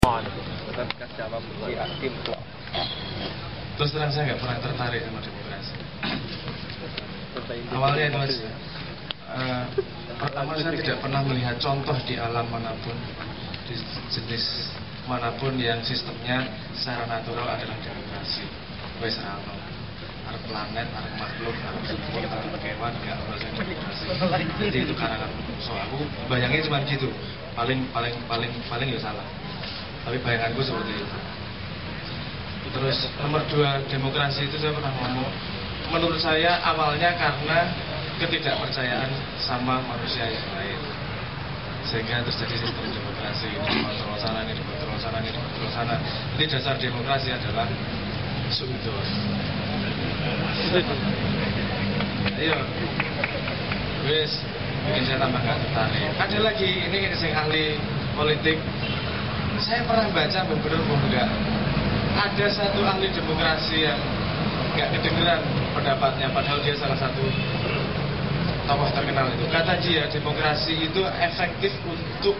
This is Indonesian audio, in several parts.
Terus terang saya nggak pernah tertarik sama demokrasi. Awalnya itu mas, pertama saya tidak pernah melihat contoh di alam manapun, di jenis manapun yang sistemnya secara natural adalah demokrasi. Wes rano, arep planet, arep makhluk, arep semut, arep kewan, nggak harus demokrasi. Jadi itu karangan. So aku bayangnya cuma gitu. Paling ya salah. Tapi bayanganku seperti itu. Terus nomor 2, demokrasi itu saya pernah ngomong, menurut saya awalnya karena ketidakpercayaan sama manusia yang lain, sehingga terjadi sistem demokrasi, dikontrol sana, ini dikontrol sana, ini dikontrol sana. Jadi dasar demokrasi adalah suudon. Ayo, wes bikin saya tambah gak tertarik. Ada lagi, ini yang ahli politik, saya pernah baca beberapa enggak. Ada satu ahli demokrasi yang nggak kedengeran pendapatnya, padahal dia salah satu tokoh terkenal itu. Kata dia, demokrasi itu efektif untuk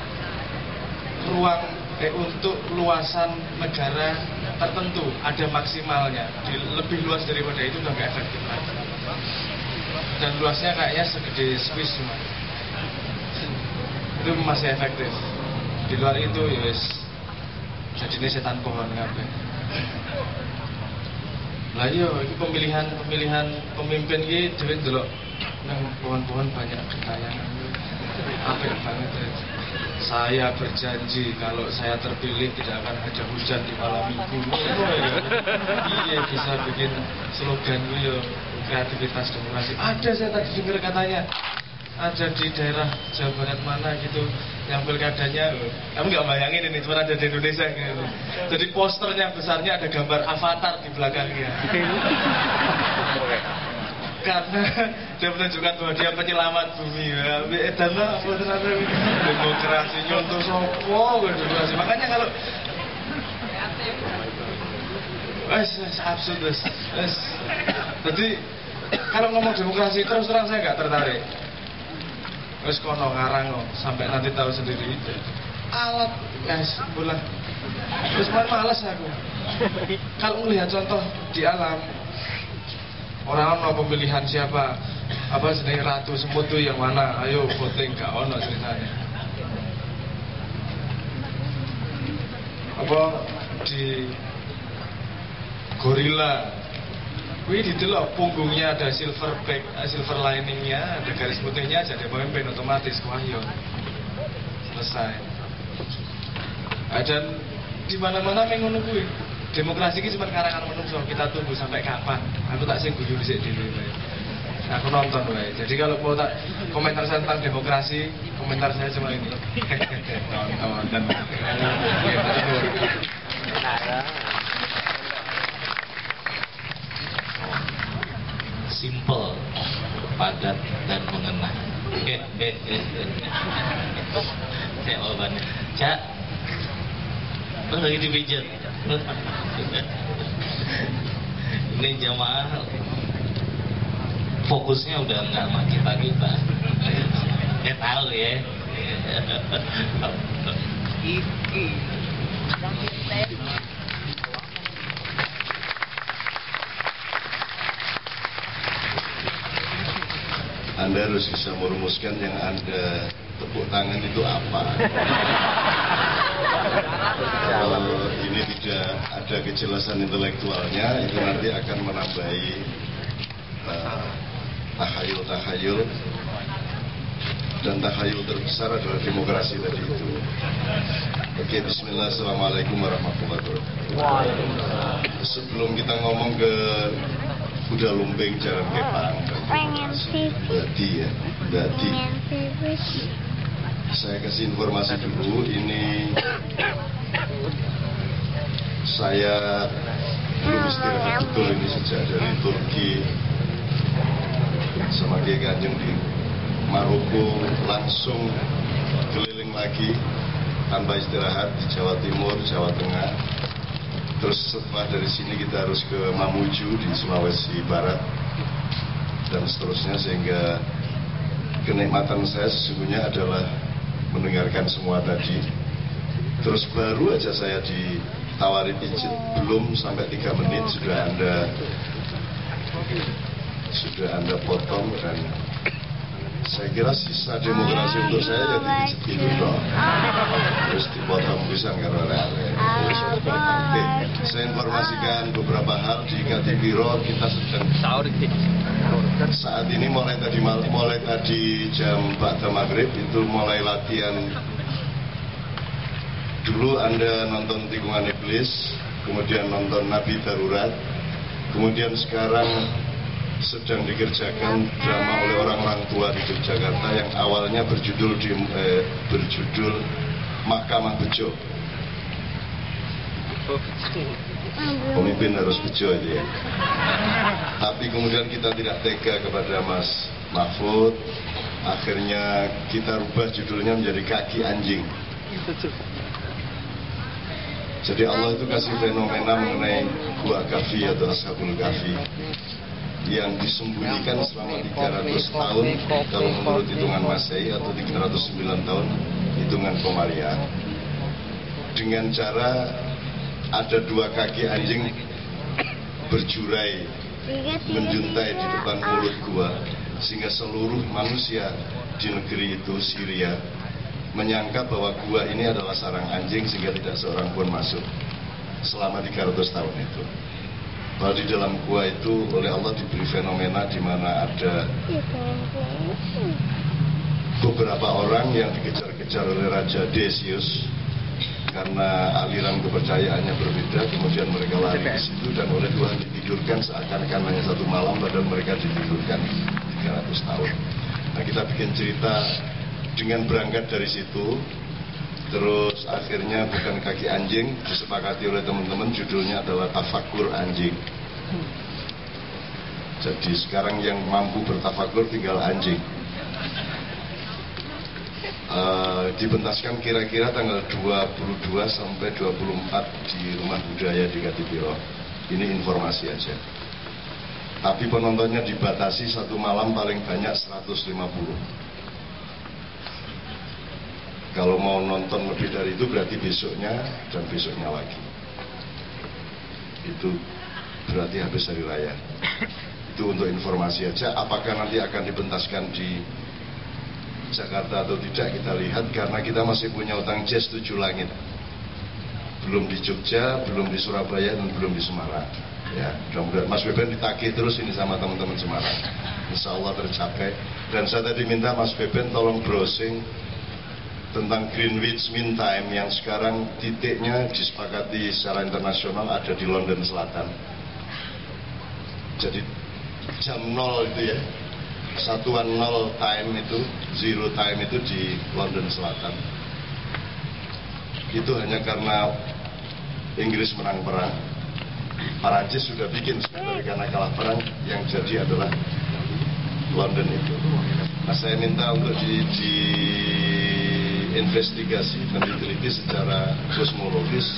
untuk luasan negara tertentu, ada maksimalnya. Lebih luas daripada itu udah nggak efektif lagi. Dan luasnya kayaknya segede Swiss cuma. Itu masih efektif. Di luar itu ya wis jadi ini setan pohon kabeh. Lah iya iki pemilihan pemimpin iki dhewe ndelok nang pohon-pohon banyak kekayangan. Apik banget ya. Saya berjanji kalau saya terpilih tidak akan ada hujan di malam minggu. Iya bisa bikin slogan yo kreativitas demokrasi. Ada saya tadi dengar katanya. Ada di daerah Jawa Barat mana gitu yang pilkadanya, kamu nggak bayangin ini cuma ada di Indonesia gitu. Jadi posternya besarnya ada gambar avatar di belakangnya. Karena dia menunjukkan bahwa dia penyelamat bumi ya. Dan apa ternyata demokrasi nyontoh sopo demokrasi. Makanya kalau absurd wes. Jadi kalau ngomong demokrasi terus terang saya nggak tertarik. Wes kono ngarang kok sampai nanti tahu sendiri. Alat guys bola. Terus malas aku. Kalau melihat contoh di alam, orang-orang pemilihan siapa, apa jenenge ratu semut tuh yang mana? Ayo voting gak ono ceritanya. Apa di gorila? Wih didelok punggungnya ada silver liningnya, ada garis putihnya, jadi pemimpin otomatis wahyo selesai. Dan di mana-mana mengono kuwi. Demokrasi ini cuma karangan menungso, kita tunggu sampai kapan. Aku tak sing guyu dhisik dhewe. Aku nonton wae. Jadi kalau mau tak komentar saya tentang demokrasi, komentar saya cuma ini. Nonton. Simple, padat dan mengena. Saya jawabannya, Cak, lagi dipijat. Ini jamaah fokusnya udah nggak sama kita. Tahu ya. Anda harus bisa merumuskan yang Anda tepuk tangan itu apa. Kalau ini tidak ada kejelasan intelektualnya, itu nanti akan menambahi tahayul. Dan tahayul terbesar adalah demokrasi tadi itu. Oke, bismillah, assalamualaikum warahmatullahi wabarakatuh. Sebelum kita ngomong ke kuda lumping jalan kepang, Badi. Saya kasih informasi dulu, ini saya belum istirahat betul ini sejak dari Turki sama Kiai Kanjeng di Maroko, langsung keliling lagi tanpa istirahat di Jawa Timur, Jawa Tengah. Terus setelah dari sini kita harus ke Mamuju di Sulawesi Barat dan seterusnya, sehingga kenikmatan saya sesungguhnya adalah mendengarkan semua tadi. Terus baru aja saya ditawari pijit, belum sampai 3 menit sudah anda potong. Dan saya kira sisa demokrasi untuk saya ya dipijit gitu toh. Terus dipotong pisang karena rele. Oke, saya informasikan beberapa hal di Kadipiro. Kita sedang saat ini mulai tadi jam 4 maghrib itu mulai latihan. Dulu Anda nonton Tikungan Iblis, kemudian nonton Nabi Darurat, kemudian sekarang sedang dikerjakan drama oleh orang-orang tua di Yogyakarta yang awalnya berjudul Mahkamah Bejo. Pemimpin harus bejo itu ya. Tapi kemudian kita tidak tega kepada Mas Mahfud, akhirnya kita rubah judulnya menjadi Kaki Anjing. Jadi Allah itu kasih fenomena mengenai Gua Kahfi atau Ashabul Kahfi yang disembunyikan selama 300 tahun kalau menurut hitungan Masehi atau 309 tahun hitungan Komariah, dengan cara ada 2 kaki anjing berjurai menjuntai di depan mulut gua, sehingga seluruh manusia di negeri itu, Syria, menyangka bahwa gua ini adalah sarang anjing sehingga tidak seorang pun masuk selama 300 tahun itu. Bahwa di dalam gua itu oleh Allah diberi fenomena di mana ada beberapa orang yang dikejar-kejar oleh Raja Decius karena aliran kepercayaannya berbeda, kemudian mereka lari ke situ dan oleh Tuhan ditidurkan seakan-akan hanya 1 malam, padahal mereka ditidurkan 300 tahun. Nah, kita bikin cerita dengan berangkat dari situ, terus akhirnya bukan kaki anjing, disepakati oleh teman-teman, judulnya adalah Tafakur Anjing. Jadi sekarang yang mampu bertafakur tinggal anjing. Dipentaskan kira-kira tanggal 22 sampai 24 di Rumah Budaya di Kadipiro. Ini informasi aja. Tapi penontonnya dibatasi 1 malam paling banyak 150. Kalau mau nonton lebih dari itu berarti besoknya dan besoknya lagi. Itu berarti habis hari raya. Itu untuk informasi aja. Apakah nanti akan dipentaskan di Jakarta atau tidak kita lihat, karena kita masih punya utang jazz 7 langit. Belum di Jogja, belum di Surabaya, dan belum di Semarang. Ya, mudah-mudahan Mas Beben ditagih terus ini sama teman-teman Semarang. Insya Allah tercapai. Dan saya tadi minta Mas Beben tolong browsing tentang Greenwich Mean Time yang sekarang titiknya disepakati secara internasional ada di London Selatan. Jadi jam 0 itu ya, satuan 0 time itu, 0 time itu di London Selatan. Itu hanya karena Inggris menang perang. Perancis sudah bikin sebenarnya karena kalah perang, yang jadi adalah London itu. Nah, saya minta untuk investigasi dan diteliti secara kosmologis.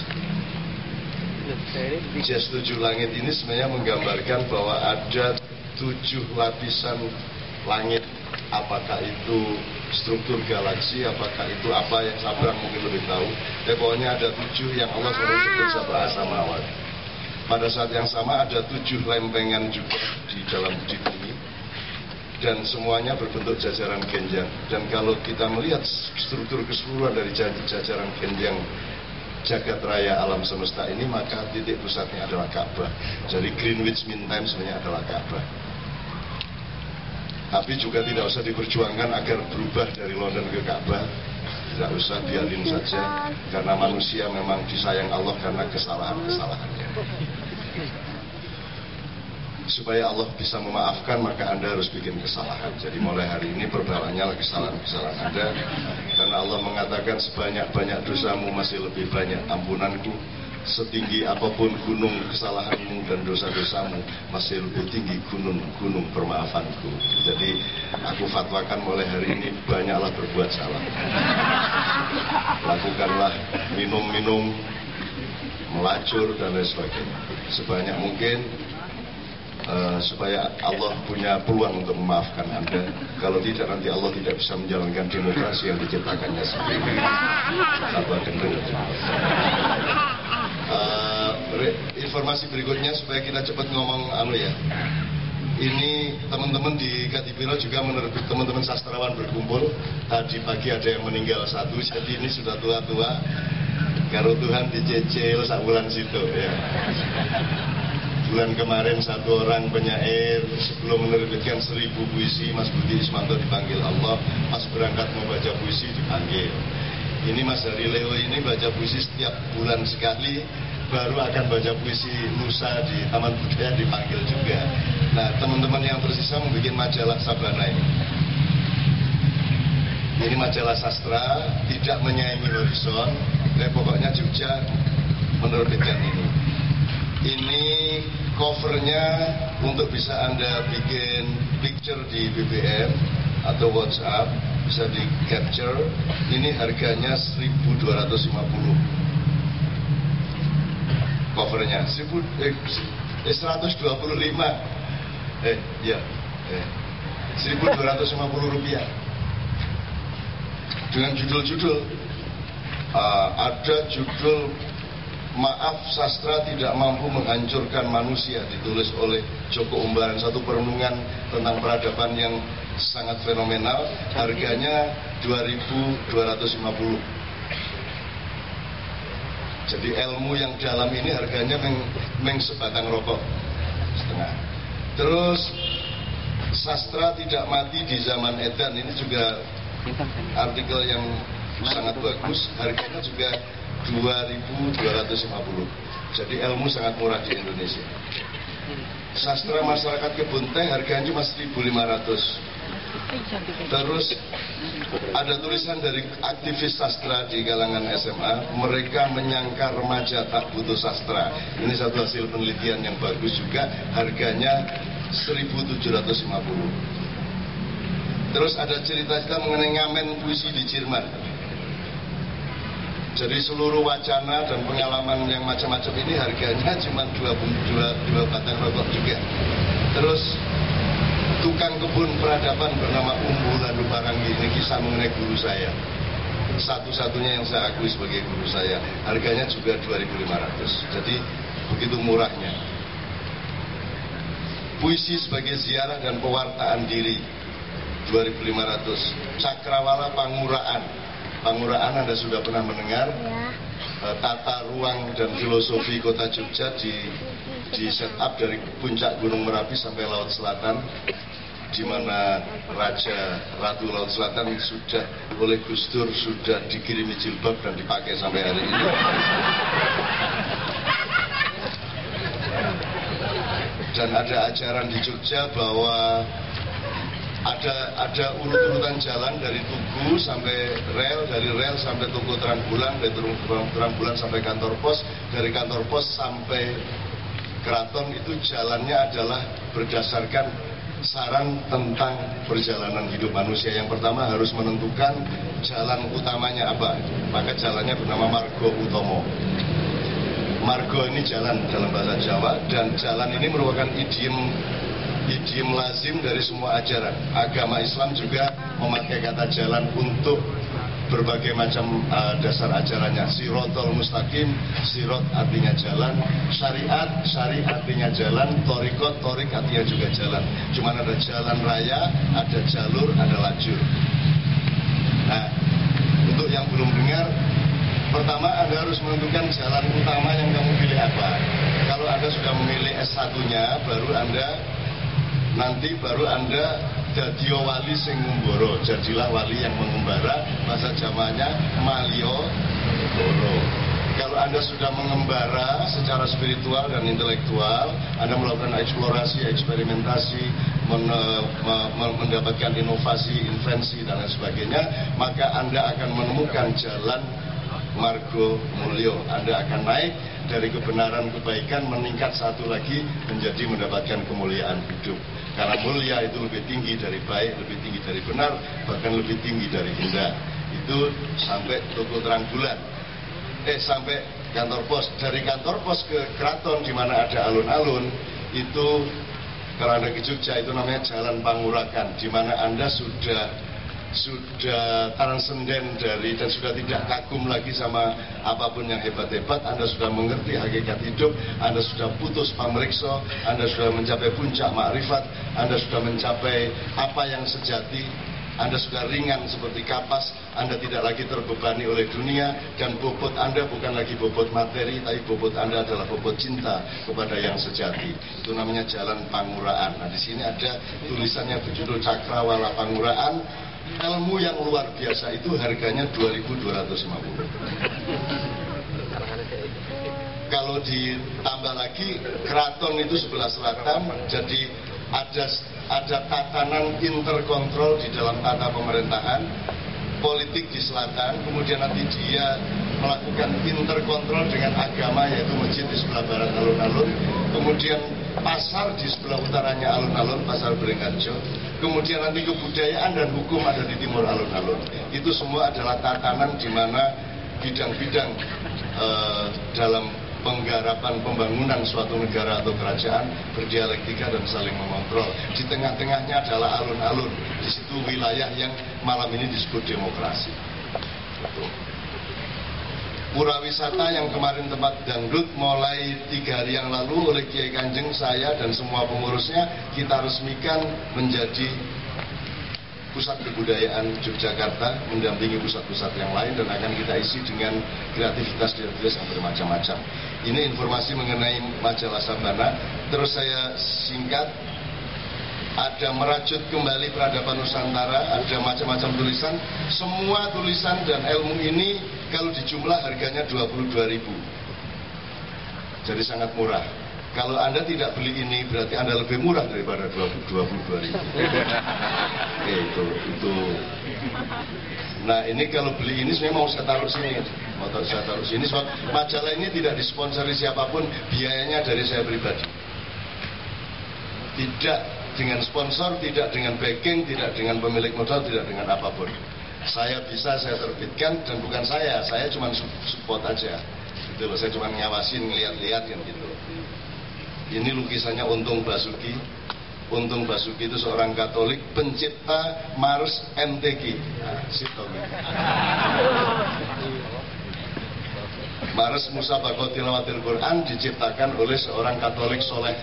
Jazz 7 langit ini sebenarnya menggambarkan bahwa ada 7 lapisan langit. Apakah itu struktur galaksi, apakah itu apa yang Sabrang mungkin lebih tahu. Pokoknya ada 7 yang Allah selalu sebut Sab'a Samawat. Pada saat yang sama ada 7 lempengan juga di dalam bumi ini, dan semuanya berbentuk jajaran genjang. Dan kalau kita melihat struktur keseluruhan dari jajaran genjang jagat raya alam semesta ini, maka titik pusatnya adalah Ka'bah. Jadi Greenwich Mean Time sebenarnya adalah Ka'bah. Tapi juga tidak usah diperjuangkan agar berubah dari London ke Ka'bah. Tidak usah, biarin saja. Karena manusia memang disayang Allah karena kesalahan-kesalahannya. Supaya Allah bisa memaafkan, maka Anda harus bikin kesalahan. Jadi mulai hari ini perbanyaklah kesalahan-kesalahan Anda, karena Allah mengatakan sebanyak-banyak dosamu masih lebih banyak ampunanku. Setinggi apapun gunung kesalahanmu dan dosa-dosamu, masih lebih tinggi gunung permaafanku. Jadi aku fatwakan mulai hari ini banyaklah berbuat salah. Lakukanlah minum-minum, melacur dan lain sebagainya sebanyak mungkin. supaya Allah punya peluang untuk memaafkan Anda. Kalau tidak, nanti Allah tidak bisa menjalankan demokrasi yang diciptakannya sendiri. Apa dengar? Informasi berikutnya supaya kita cepat ngomong ya. Ini teman-teman di Kadipiro juga menerbit, teman-teman sastrawan berkumpul. Tadi pagi ada yang meninggal satu, jadi ini sudah tua-tua. Karo Tuhan dicecil sabulan situ ya. Bulan kemarin satu orang penyair sebelum menerbitkan 1000 puisi, Mas Budi Ismanto dipanggil Allah. Pas berangkat mau baca puisi dipanggil. Ini Mas Hari Leo ini baca puisi setiap bulan sekali. Baru akan baca puisi lusa di Taman Budaya dipanggil juga. Nah, teman-teman yang tersisa membuat majalah Sabana ini. Ini majalah sastra, tidak menyaingi Horizon. Pokoknya Jogja menerbitkan ini. Ini covernya untuk bisa Anda bikin picture di BBM atau WhatsApp, bisa di capture. Ini harganya 1.250. Covernya 125 ya 1.250 rupiah dengan judul-judul. Ada judul Maaf Sastra Tidak Mampu Menghancurkan Manusia, ditulis oleh Joko Umbaran, satu perenungan tentang peradaban yang sangat fenomenal. Harganya 2.250. Jadi ilmu yang dalam ini harganya sebatang rokok setengah. Terus Sastra Tidak Mati di Zaman Edan, ini juga artikel yang sangat bagus. Harganya juga 2.250. Jadi ilmu sangat murah di Indonesia. Sastra Masyarakat Kebun Teh harganya cuma 1.500. Terus ada tulisan dari aktivis sastra di kalangan SMA, mereka menyangka remaja tak butuh sastra. Ini satu hasil penelitian yang bagus juga, harganya 1.750. Terus ada cerita-cerita mengenai ngamen puisi di Jerman. Jadi seluruh wacana dan pengalaman yang macam-macam ini harganya cuma 2 batang rokok juga. Terus tukang kebun peradaban bernama Umbu Landu Paranggi, ini kisah mengenai guru saya. Satu-satunya yang saya akui sebagai guru saya. Harganya juga 2.500. Jadi begitu murahnya. Puisi sebagai ziarah dan pewartaan diri 2.500. Cakrawala Panguraan. Panguraan Anda sudah pernah mendengar ya. Tata ruang dan filosofi kota Jogja di set up dari puncak Gunung Merapi sampai Laut Selatan, di mana Raja Ratu Laut Selatan sudah oleh Gus Dur sudah dikirimi jilbab dan dipakai sampai hari ini. Dan ada ajaran di Jogja bahwa ada urut-urutan jalan dari Tugu sampai rel, dari rel sampai Tugu Terang Bulan, dari Terang Bulan sampai kantor pos, dari kantor pos sampai keraton. Itu jalannya adalah berdasarkan saran tentang perjalanan hidup manusia. Yang pertama harus menentukan jalan utamanya apa, maka jalannya bernama Margo Utomo. Margo ini jalan dalam bahasa Jawa, dan jalan ini merupakan idiom lazim dari semua ajaran. Agama Islam juga memakai kata jalan untuk berbagai macam dasar ajarannya. Sirotol mustaqim, sirot artinya jalan. Syariat, syari artinya jalan. Torikot, torik artinya juga jalan. Cuma ada jalan raya, ada jalur, ada lajur. Nah, untuk yang belum dengar, pertama Anda harus menentukan jalan utama yang kamu pilih apa. Kalau Anda sudah memilih S1-nya, baru Anda dadio wali sing ngumbara, jadilah wali yang mengembara, bahasa Jawanya malio boro. Kalau Anda sudah mengembara secara spiritual dan intelektual, Anda melakukan eksplorasi, eksperimentasi, mendapatkan inovasi, invensi dan lain sebagainya, maka Anda akan menemukan jalan Margo Mulyo. Anda akan naik dari kebenaran kebaikan, meningkat satu lagi menjadi mendapatkan kemuliaan hidup. Karena mulia itu lebih tinggi dari baik, lebih tinggi dari benar, bahkan lebih tinggi dari indah. Itu sampai Tugu Terang Bulan. Sampai kantor pos. Dari kantor pos ke keraton di mana ada alun-alun, itu Kalau Anda ke Jogja itu namanya Jalan Panguragan, di mana Anda sudah transenden dari dan sudah tidak kagum lagi sama apapun yang hebat-hebat. Anda sudah mengerti hakikat hidup, Anda sudah putus pamriksa, Anda sudah mencapai puncak makrifat, Anda sudah mencapai apa yang sejati, Anda sudah ringan seperti kapas, Anda tidak lagi terbebani oleh dunia, dan bobot Anda bukan lagi bobot materi, tapi bobot Anda adalah bobot cinta kepada yang sejati. Itu namanya Jalan Panguraan. Nah, di sini ada tulisannya berjudul Cakrawala Panguraan. Ilmu yang luar biasa itu harganya 2.250. Kalau ditambah lagi keraton itu sebelah selatan, jadi ada tatanan interkontrol di dalam tata pemerintahan, politik di selatan, kemudian nanti dia melakukan interkontrol dengan agama, yaitu masjid di sebelah barat alun-alun, kemudian pasar di sebelah utaranya alun-alun, pasar Beringharjo, kemudian nanti kebudayaan dan hukum ada di timur alun-alun. Itu semua adalah tatanan di mana bidang-bidang dalam penggarapan pembangunan suatu negara atau kerajaan berdialektika dan saling mengontrol. Di tengah-tengahnya adalah alun-alun. Di situ wilayah yang malam ini disebut demokrasi. Pura wisata yang kemarin tempat dangdut mulai 3 hari yang lalu oleh Kiai Kanjeng, saya dan semua pengurusnya kita resmikan menjadi pusat kebudayaan Yogyakarta, mendampingi pusat-pusat yang lain, dan akan kita isi dengan kreativitas yang bermacam-macam. Ini informasi mengenai majalah Sabana. Terus saya singkat, ada merajut kembali peradaban Nusantara, ada macam-macam tulisan. Semua tulisan dan ilmu ini kalau dijumlah harganya 22.000. Jadi sangat murah. Kalau Anda tidak beli ini berarti Anda lebih murah daripada 22.000. Oke, itu. Nah, ini kalau beli ini sebenarnya mau saya taruh sini. Saya taruh sini sebab majalah ini tidak disponsori siapapun, biayanya dari saya pribadi. Tidak dengan sponsor, tidak dengan backing, tidak dengan pemilik modal, tidak dengan apapun. Saya bisa, saya terbitkan, dan bukan saya cuma support aja. Gitu loh, saya cuma ngawasin, ngeliat-liat kan gitu. Ini lukisannya Untung Basuki. Untung Basuki itu seorang Katolik, pencipta Mars MTQ. Nah, Mars Musabaqah Tilawatil Quran diciptakan oleh seorang Katolik soleh.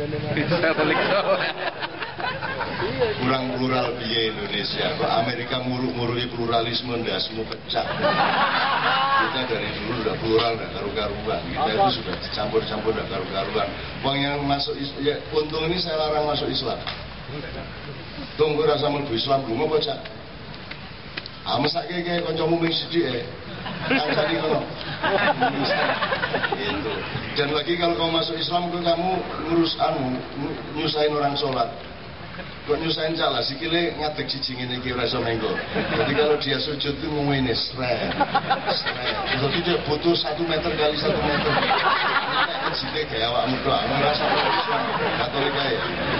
Kurang plural biaya Indonesia. Kok Amerika muruk-murui pluralisme, ndasmu pecah. Kita dari dulu udah plural, udah karu-karuan. Kita itu sudah campur-campur, udah karu-karuan. Wong yang masuk ya, Untung ini saya larang masuk Islam. Tunggu rasa mlebu Islam lu mau baca. Mesake kayak kancamu ming sithik kan tadi ngono. Gitu. Dan lagi kalau kamu masuk Islam kamu ngurus nyusahin orang sholat. Kok nyusahin salah sikile ngadeg siji ngene iki ora iso menggo. Jadi kalau dia sujud itu ngene sret. Jadi dia butuh 1 meter kali 1 meter. Nek sithik kayak awakmu tok ngrasa Islam Katolik ae.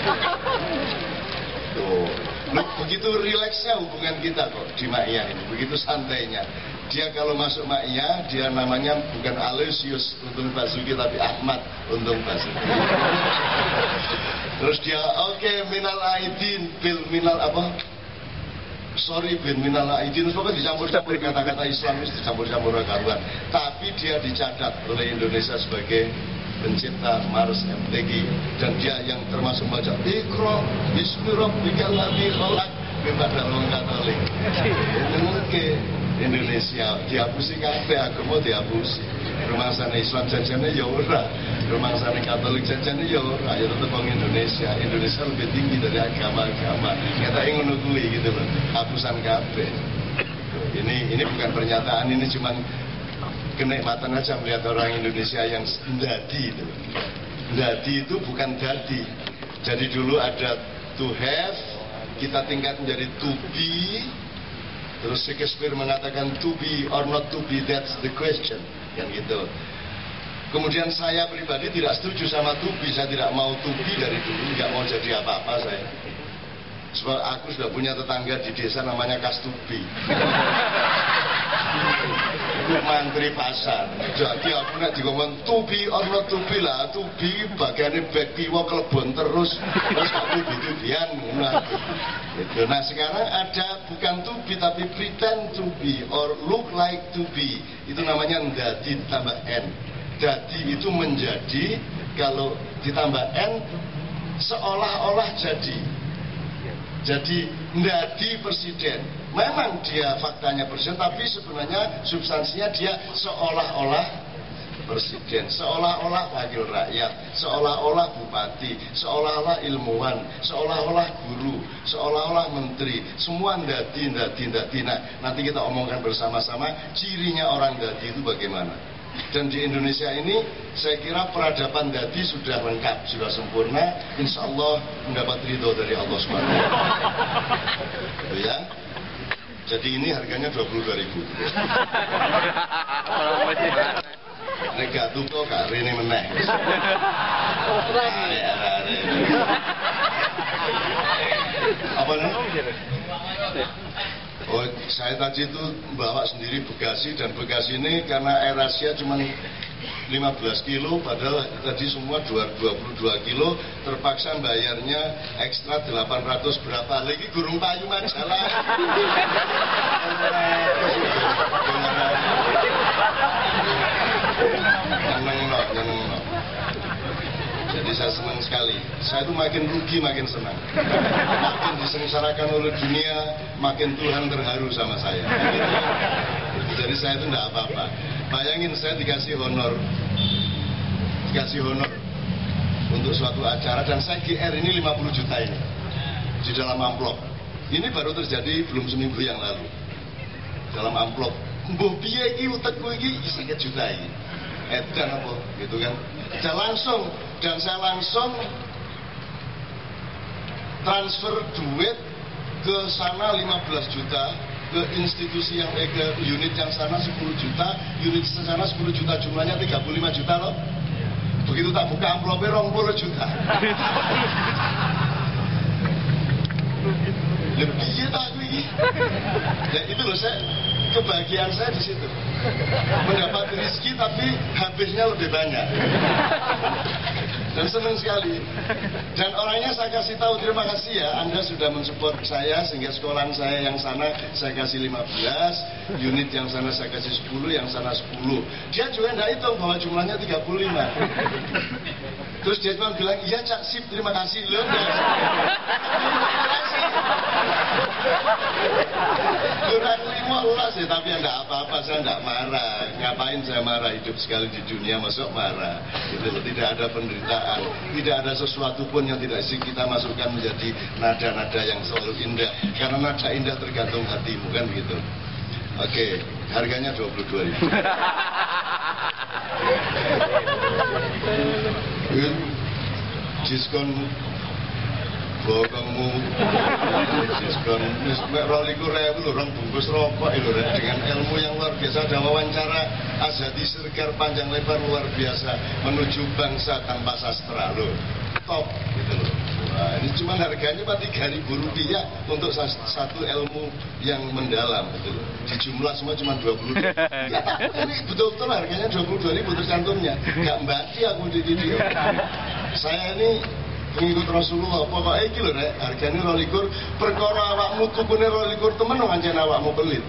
Tuh. Loh, begitu rileksnya hubungan kita kok di Ma'iyah ini, begitu santainya. Dia kalau masuk Ma'iyah, dia namanya bukan Aloysius Untung Basuki, tapi Ahmad Untung Basuki. Terus dia, oke, minal aidin, bil minal apa? Sorry, bin minal aidin, pokoknya dicampur-campur kata-kata Islamis, dicampur-campur karuan. Tapi dia dicatat oleh Indonesia sebagai pencipta Mars MTQ, dan dia yang termasuk baca Iqra bismi rabbikal ladzi khalaq kepada orang Katolik. Mungkin Indonesia dihapusi kabeh, agama dihapusi. Rumah sana Islam jajannya ya ora, rumah sana Katolik jajannya ya ora, ya tetap orang Indonesia. Indonesia lebih tinggi dari agama-agama. Kita ingin nukui gitu loh, hapusan kabeh. Ini bukan pernyataan, ini cuman kenikmatan aja melihat orang Indonesia yang dadi itu. Dadi itu bukan dadi. Jadi dulu ada to have, kita tingkat menjadi to be. Terus Shakespeare mengatakan to be or not to be, that's the question. Kan gitu. Kemudian saya pribadi tidak setuju sama to be. Saya tidak mau to be dari dulu, nggak mau jadi apa-apa saya. Sebab aku sudah punya tetangga di desa namanya Kastubi. mantri pasar. Jadi aku nek dikongkon to be or not to be lah, to be bagiannya back kiwa kelebon terus kok tubi-tubian. Gitu. Nah sekarang ada bukan to be tapi pretend to be or look like to be. Itu namanya ndadi ditambah n. Dadi itu menjadi, kalau ditambah n seolah-olah jadi. Jadi ndadi presiden. Memang dia faktanya presiden, tapi sebenarnya substansinya dia seolah-olah presiden, seolah-olah wakil rakyat, seolah-olah bupati, seolah-olah ilmuwan, seolah-olah guru, seolah-olah menteri, semua ndadi. Nah, nanti kita omongkan bersama-sama cirinya orang ndadi itu bagaimana. Dan di Indonesia ini saya kira peradaban ndadi sudah lengkap, sudah sempurna, insya Allah mendapat ridho dari Allah SWT. Ya. Jadi ini harganya 22.000. Nek gak tuku gak rene meneh. Apa nih? Oh, saya tadi itu bawa sendiri bagasi, dan bagasi ini karena air Asia cuma 15 kilo, padahal tadi semua 22 kilo, terpaksa bayarnya ekstra 800 berapa lagi, gurung payu majalah. Nyeneng. Jadi saya senang sekali. Saya itu makin rugi makin senang. Makin disengsarakan oleh dunia, makin Tuhan terharu sama saya. Jadi saya itu tidak apa-apa. Bayangin saya dikasih honor untuk suatu acara, dan saya GR ini 50 juta ini di dalam amplop. Ini baru terjadi belum seminggu yang lalu. Dalam amplop. Mbah piye iki utekku iki 50 juta ini. Edan apa gitu kan. Dan saya langsung transfer duit ke sana 15 juta, ke institusi yang ke unit yang sana 10 juta, unit sana 10 juta, jumlahnya 35 juta loh. Begitu tak buka amplopnya 20 juta. Lebih tak ini. Ya itu loh, kebahagiaan saya di situ. Mendapat rezeki tapi habisnya lebih banyak. Dan senang sekali. Dan orangnya saya kasih tahu, terima kasih ya, Anda sudah mensupport saya sehingga sekolahan saya yang sana saya kasih 15, unit yang sana saya kasih 10, yang sana 10. Dia juga tidak hitung bahwa jumlahnya 35. Terus dia cuma bilang, iya Cak, sip, terima kasih. Loh, kurang 15 ya, tapi tidak apa-apa, saya tidak marah. Ngapain saya marah, hidup sekali di dunia, masuk marah. Gitu, tidak ada penderitaan, tidak ada sesuatu pun yang tidak kita masukkan menjadi nada-nada yang selalu indah. Karena nada indah tergantung hatimu, kan begitu. Oke, harganya 22.000. Diskon bokongmu, diskon roliku rewu lho, rong bungkus rokok lho, dengan ilmu yang luar biasa. Ada wawancara Azhadi Sirgar panjang lebar luar biasa menuju bangsa tanpa sastra loh, top gitu loh. Nah, ini cuma harganya Pak 3.000 rupiah untuk satu ilmu yang mendalam gitu loh. Di jumlah semua cuma 20. Ya tak, ini betul-betul harganya 22.000 tercantumnya. Gak mbati aku di video. Saya ini pengikut Rasulullah, pokoknya iki lho rek, harganya 22, perkara awakmu tukune 22 temen pancen awakmu pelit.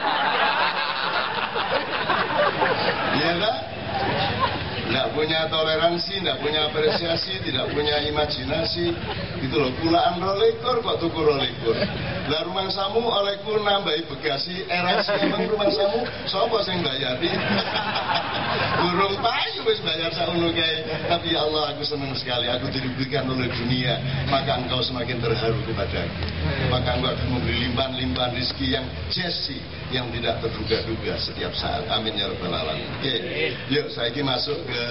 Iya kan? Tidak punya toleransi, tidak punya apresiasi, tidak punya imajinasi. Gitu loh, kulaan 22 kok tuku 22. Lah rumangsamu olehku nambahi bagasi RS, emang rumangsamu sapa sing bayari? Burung payu wis bayar sakmono kae. Tapi ya Allah, aku senang sekali, aku dirugikan oleh dunia, maka engkau semakin terharu kepadaku. Maka engkau akan memberi limpahan-limpahan rezeki yang jesi, yang tidak terduga-duga setiap saat. Amin ya rabbal alamin. Oke, yuk saya ini masuk ke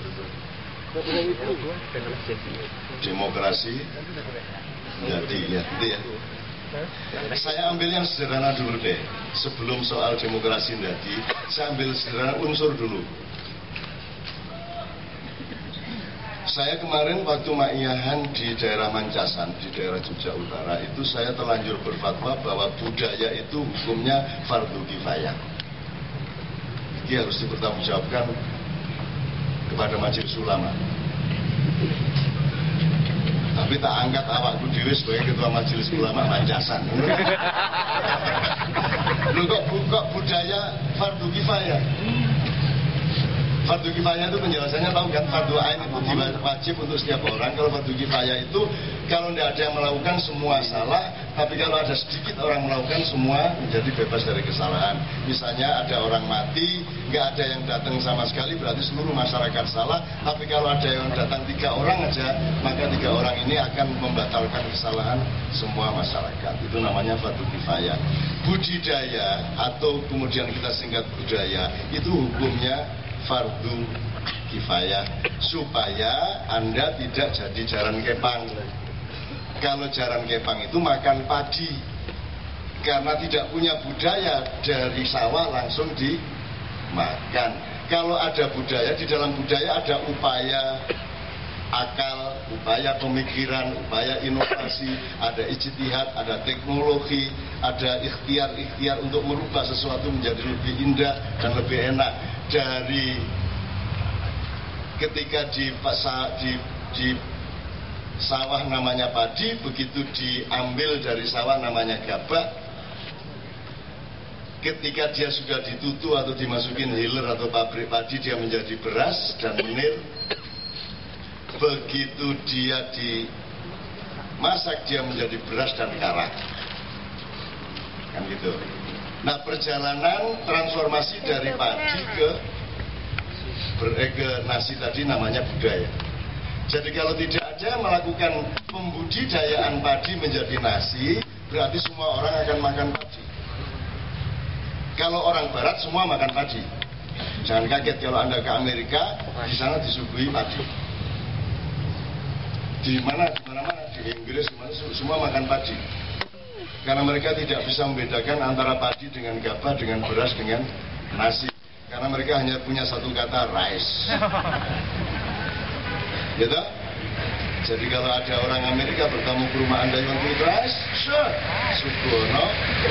demokrasi. Jadi ya, itu ya. Saya ambil yang sederhana dulu deh. Sebelum soal demokrasi tadi, saya ambil sederhana unsur dulu. Saya kemarin waktu ma'iyahan di daerah Mancasan, di daerah Jogja Utara, itu saya terlanjur berfatwa bahwa budaya itu hukumnya fardu kifayah. strategi harus dipertanggungjawabkan kepada majelis ulama. Tapi tak angkat awakku dhewe sebagai ketua majelis ulama mancasan. Lu kok budaya fardu kifayah? Fardu kifayah itu penjelasannya tahu kan, fardu ain itu wajib untuk setiap orang. Kalau fardu kifayah itu kalau tidak ada yang melakukan semua salah, tapi kalau ada sedikit orang melakukan semua menjadi bebas dari kesalahan. Misalnya ada orang mati, nggak ada yang datang sama sekali, berarti seluruh masyarakat salah. Tapi kalau ada yang datang 3 orang aja, maka 3 orang ini akan membatalkan kesalahan semua masyarakat. Itu namanya fardu kifayah. Budidaya atau kemudian kita singkat budaya itu hukumnya fardu kifayah, supaya Anda tidak jadi jaran kepang. Kalau jaran kepang itu makan padi, karena tidak punya budaya, dari sawah langsung dimakan. Kalau ada budaya, di dalam budaya ada upaya akal, upaya pemikiran, upaya inovasi, ada ijtihad, ada teknologi, ada ikhtiar untuk merubah sesuatu menjadi lebih indah dan lebih enak. Dari ketika di sawah namanya padi, begitu diambil dari sawah namanya gabah. Ketika dia sudah ditutu atau dimasukin hiler atau pabrik padi, dia menjadi beras dan menir. Begitu dia dimasak, dia menjadi beras dan karak. Kan gitu. Nah, perjalanan transformasi dari padi ke nasi tadi namanya budaya. Jadi kalau tidak ada melakukan pembudidayaan padi menjadi nasi, berarti semua orang akan makan padi. Kalau orang barat semua makan padi. Jangan kaget kalau Anda ke Amerika, di sana disuguhi padi. Di mana-mana, di Inggris, semua makan padi. Karena mereka tidak bisa membedakan antara padi dengan gabah, dengan beras, dengan nasi. Karena mereka hanya punya satu kata, rice. Gitu? Jadi kalau ada orang Amerika bertamu ke rumah Anda yang want rice, sure, Subono,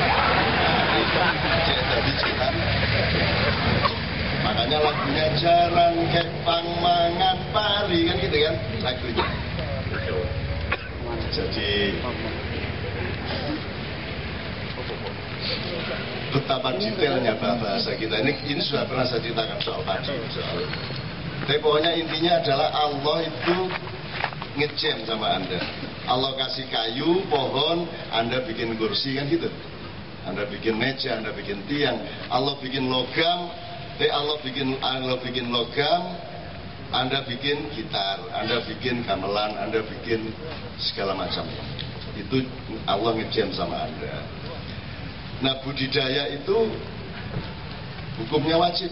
jadi jiran. Makanya lagunya jaran kepang mangan pari, kan gitu kan lagunya. Jadi betapa detailnya bahasa kita ini sudah pernah saya ceritakan soal padi, tapi pokoknya intinya adalah Allah itu ngejam sama Anda. Allah kasih kayu, pohon, Anda bikin kursi, kan gitu. Anda bikin meja, Anda bikin tiang. Allah bikin logam, Allah bikin logam, Anda bikin gitar, Anda bikin gamelan, Anda bikin segala macam. Itu Allah ngejam sama Anda. Nah, budidaya itu hukumnya wajib,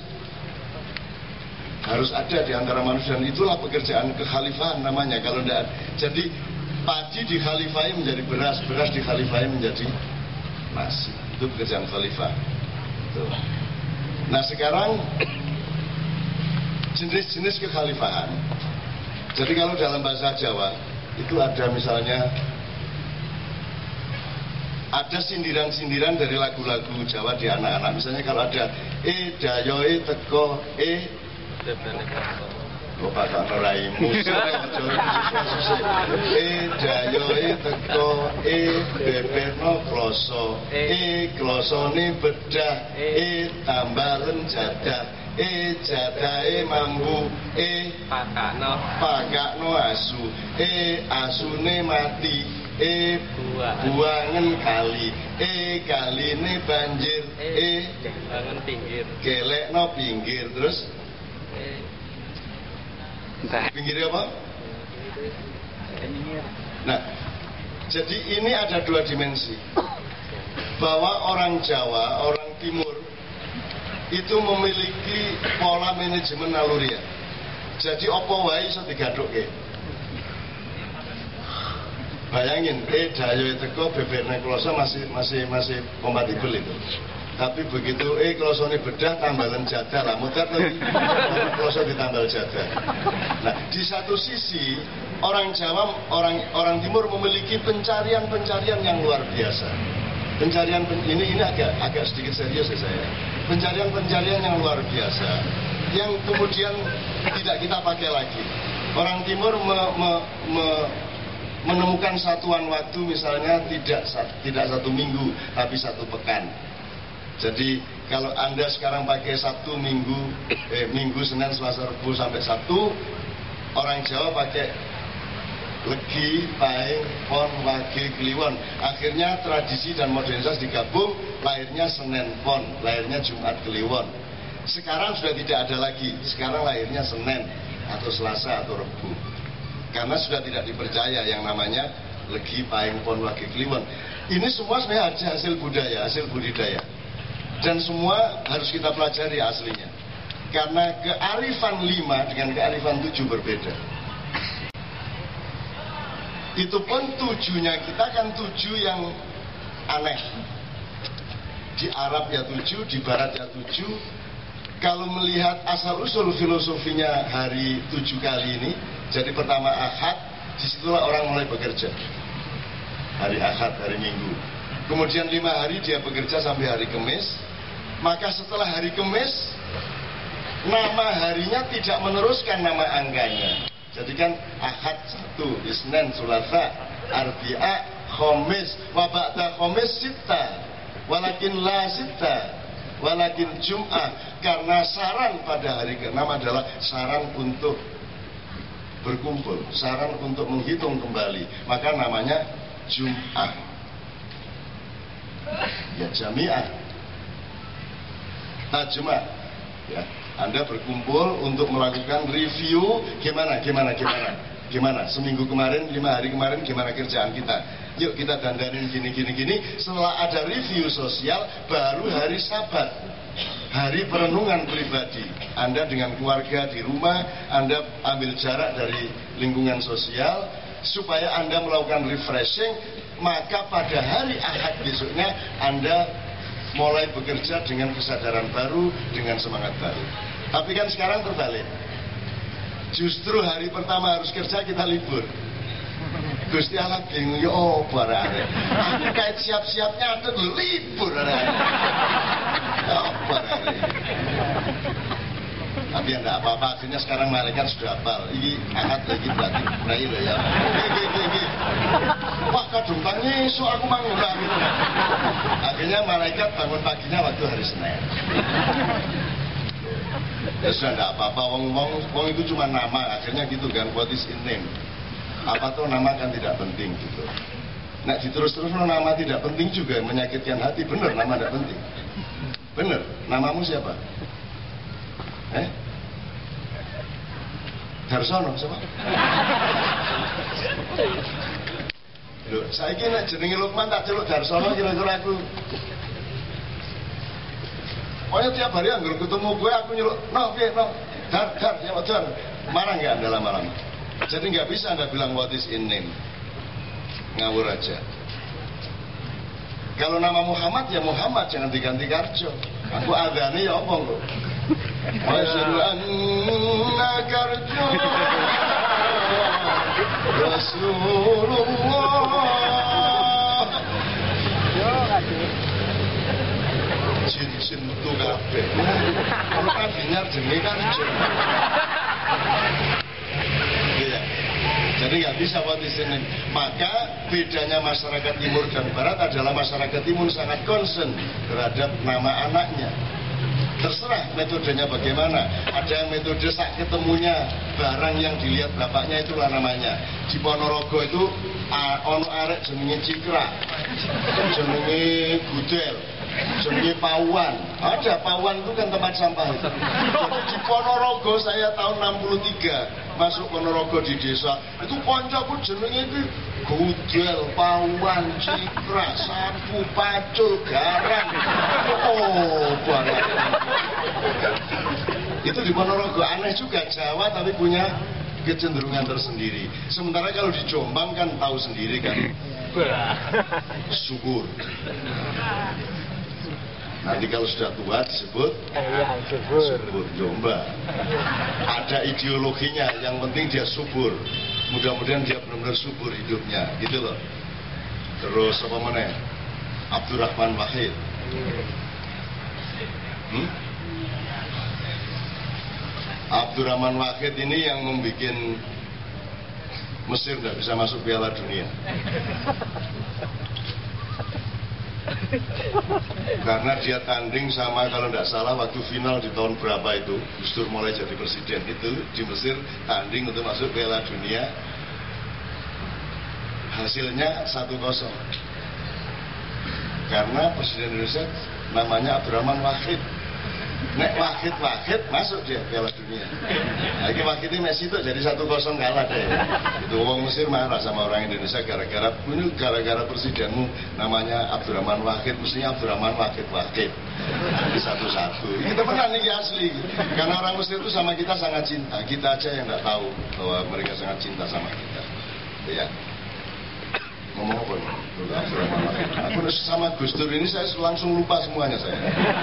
harus ada di antara manusia, dan itulah pekerjaan kekhalifahan namanya. Kalau tidak, jadi padi dikhalifai menjadi beras, beras dikhalifai menjadi nasi. Itu pekerjaan khalifah. Tuh. Nah, sekarang jenis-jenis kekhalifahan. Jadi kalau dalam bahasa Jawa itu ada misalnya ada sindiran-sindiran dari lagu-lagu Jawa di anak-anak. Misalnya kalau ada dayoe teko bapak raimu dayoe teko beberno kloso klosone bedah tambalen jadah jadahe mambu pakakno asu asune mati buangan kali kaline banjir buangan pinggir gelekno pinggir. Terus pinggirnya apa? Nah, jadi ini ada 2 dimensi, bahwa orang Jawa, orang Timur itu memiliki pola manajemen naluriah. Jadi opo wae iso digadhukke. Bayangin, dayoe teko beberne kloso masih kompatibel itu. Tapi begitu klosone bedah tambalan jadah lah, muter lagi kloso ditambal jadah. Nah, di satu sisi orang Jawa, orang Timur memiliki pencarian yang luar biasa. Ini agak sedikit serius ya saya. Pencarian yang luar biasa, yang kemudian tidak kita pakai lagi. Orang Timur menemukan satuan waktu misalnya tidak 1 minggu, tapi 1 pekan. Jadi kalau Anda sekarang pakai Sabtu, Minggu, Senin, Selasa, Rabu sampai Sabtu, orang Jawa pakai Legi, Pahing, Pon, Wage, Kliwon. Akhirnya tradisi dan modernitas digabung, lahirnya Senin Pon, lahirnya Jumat Kliwon. Sekarang sudah tidak ada lagi, sekarang lahirnya Senin atau Selasa atau Rabu. Karena sudah tidak dipercaya yang namanya Legi, Pahing, Pon, Wage, Kliwon. Ini semua sebenarnya hasil budaya, hasil budidaya. Dan semua harus kita pelajari aslinya. Karena kearifan 5 dengan kearifan 7 berbeda. Itu pun 7-nya kita kan 7 yang aneh. Di Arab ya 7, di Barat ya 7. Kalau melihat asal-usul filosofinya hari 7 kali ini, jadi pertama Ahad, disitulah orang mulai bekerja. Hari Ahad, hari Minggu. Kemudian 5 hari dia bekerja sampai hari Kamis. Maka setelah hari Kamis, nama harinya tidak meneruskan nama angkanya. Jadi kan Ahad 1, Isnin, Sulasa, Arbi'a, Khamis, wa ba'da Khamis Sitta, walakin la Sitta, walakin Jum'ah. Karena saran pada hari ke-6 adalah saran untuk berkumpul, saran untuk menghitung kembali. Maka namanya Jum'ah. Ya Jami'ah. Jum'ah. Ya. Anda berkumpul untuk melakukan review gimana seminggu kemarin, 5 hari kemarin gimana kerjaan kita. Yuk kita dandanin gini. Setelah ada review sosial, baru hari Sabat, hari perenungan pribadi. Anda dengan keluarga di rumah, Anda ambil jarak dari lingkungan sosial supaya Anda melakukan refreshing. Maka pada hari Ahad besoknya Anda mulai bekerja dengan kesadaran baru, dengan semangat baru. Tapi kan sekarang terbalik. Justru hari pertama harus kerja, kita libur. Gusti Allah bingung, ya barang. Aku kait siap-siapnya ada libur. Ya barang. Tapi ya enggak apa-apa, akhirnya sekarang malaikat sudah hafal. Ini Ahad lagi berarti berai loh ya. Gini. Wah kadung tangi, so aku mangulang. Akhirnya malaikat bangun paginya waktu hari Senin. Ya sudah enggak apa-apa, wong itu cuma nama. Akhirnya gitu kan, what is in name. Apa tuh nama kan tidak penting gitu. Nah diterus-terus nama tidak penting juga menyakitkan hati. Bener nama tidak penting. Bener, namamu siapa? Darsono siapa? Loh, saiki nek jenenge Lukman tak celuk Darsono kira-kira aku. Pokoknya tiap hari anggur ketemu gue aku nyeluk, Dar, ya Dar. Marah nggak Anda lama-lama? Jadi nggak bisa Anda bilang what is in name. Ngawur aja. Kalau nama Muhammad ya Muhammad, jangan diganti Karjo. Aku adane ya apa kok? Masyadu anna Karjo Rasulullah. Jin tu kabeh. Kamu kan dengar jenenge Karjo. Iya. Jadi nggak bisa buat di sini. Maka bedanya masyarakat timur dan barat adalah masyarakat timur sangat concern terhadap nama anaknya. Terserah metodenya bagaimana. Ada yang metode sak ketemunya barang yang dilihat bapaknya itulah namanya. Di Ponorogo itu ono arek jenenge Cikra, jenenge Gudel, jenenge Pawan. Ada Pawan itu kan tempat sampah itu. Jadi di Ponorogo saya tahun 63 masuk Ponorogo di desa itu koncoku jenenge itu Gudel, Pawan, Cikra, Sapu, Pacul, Garang. Oh banget. Itu di Ponorogo. Aneh juga, Jawa tapi punya kecenderungan tersendiri. Sementara kalau di Jombang kan tahu sendiri kan, syukur. Nanti kalau sudah tua disebut subur domba. Ada ideologinya, yang penting dia subur. Mudah-mudahan dia benar-benar subur hidupnya, gitu loh. Terus apa mana? Abdurrahman Wahid. Abdurrahman Wahid ini yang membuat Mesir tidak bisa masuk Piala Dunia. Karena dia tanding sama, kalau tidak salah waktu final di tahun berapa itu, Gus Dur mulai jadi presiden itu di Mesir, tanding untuk masuk Piala Dunia. Hasilnya 1-0. Karena presiden Indonesia namanya Abdurrahman Wahid. Nek Wahid masuk dia Piala Dunia. Lagi Wahid ini Messi itu jadi 1-0 kalah deh. Itu orang Mesir marah sama orang Indonesia gara-gara presidenmu namanya Abdurrahman Wahid, mestinya Abdurrahman Wahid. Jadi 1-1. Kita menang nih asli. Karena orang Mesir itu sama kita sangat cinta. Kita aja yang nggak tahu bahwa mereka sangat cinta sama kita. Ya. Ngomong apa nih? Aku sama Gus Dur ini saya langsung lupa semuanya saya.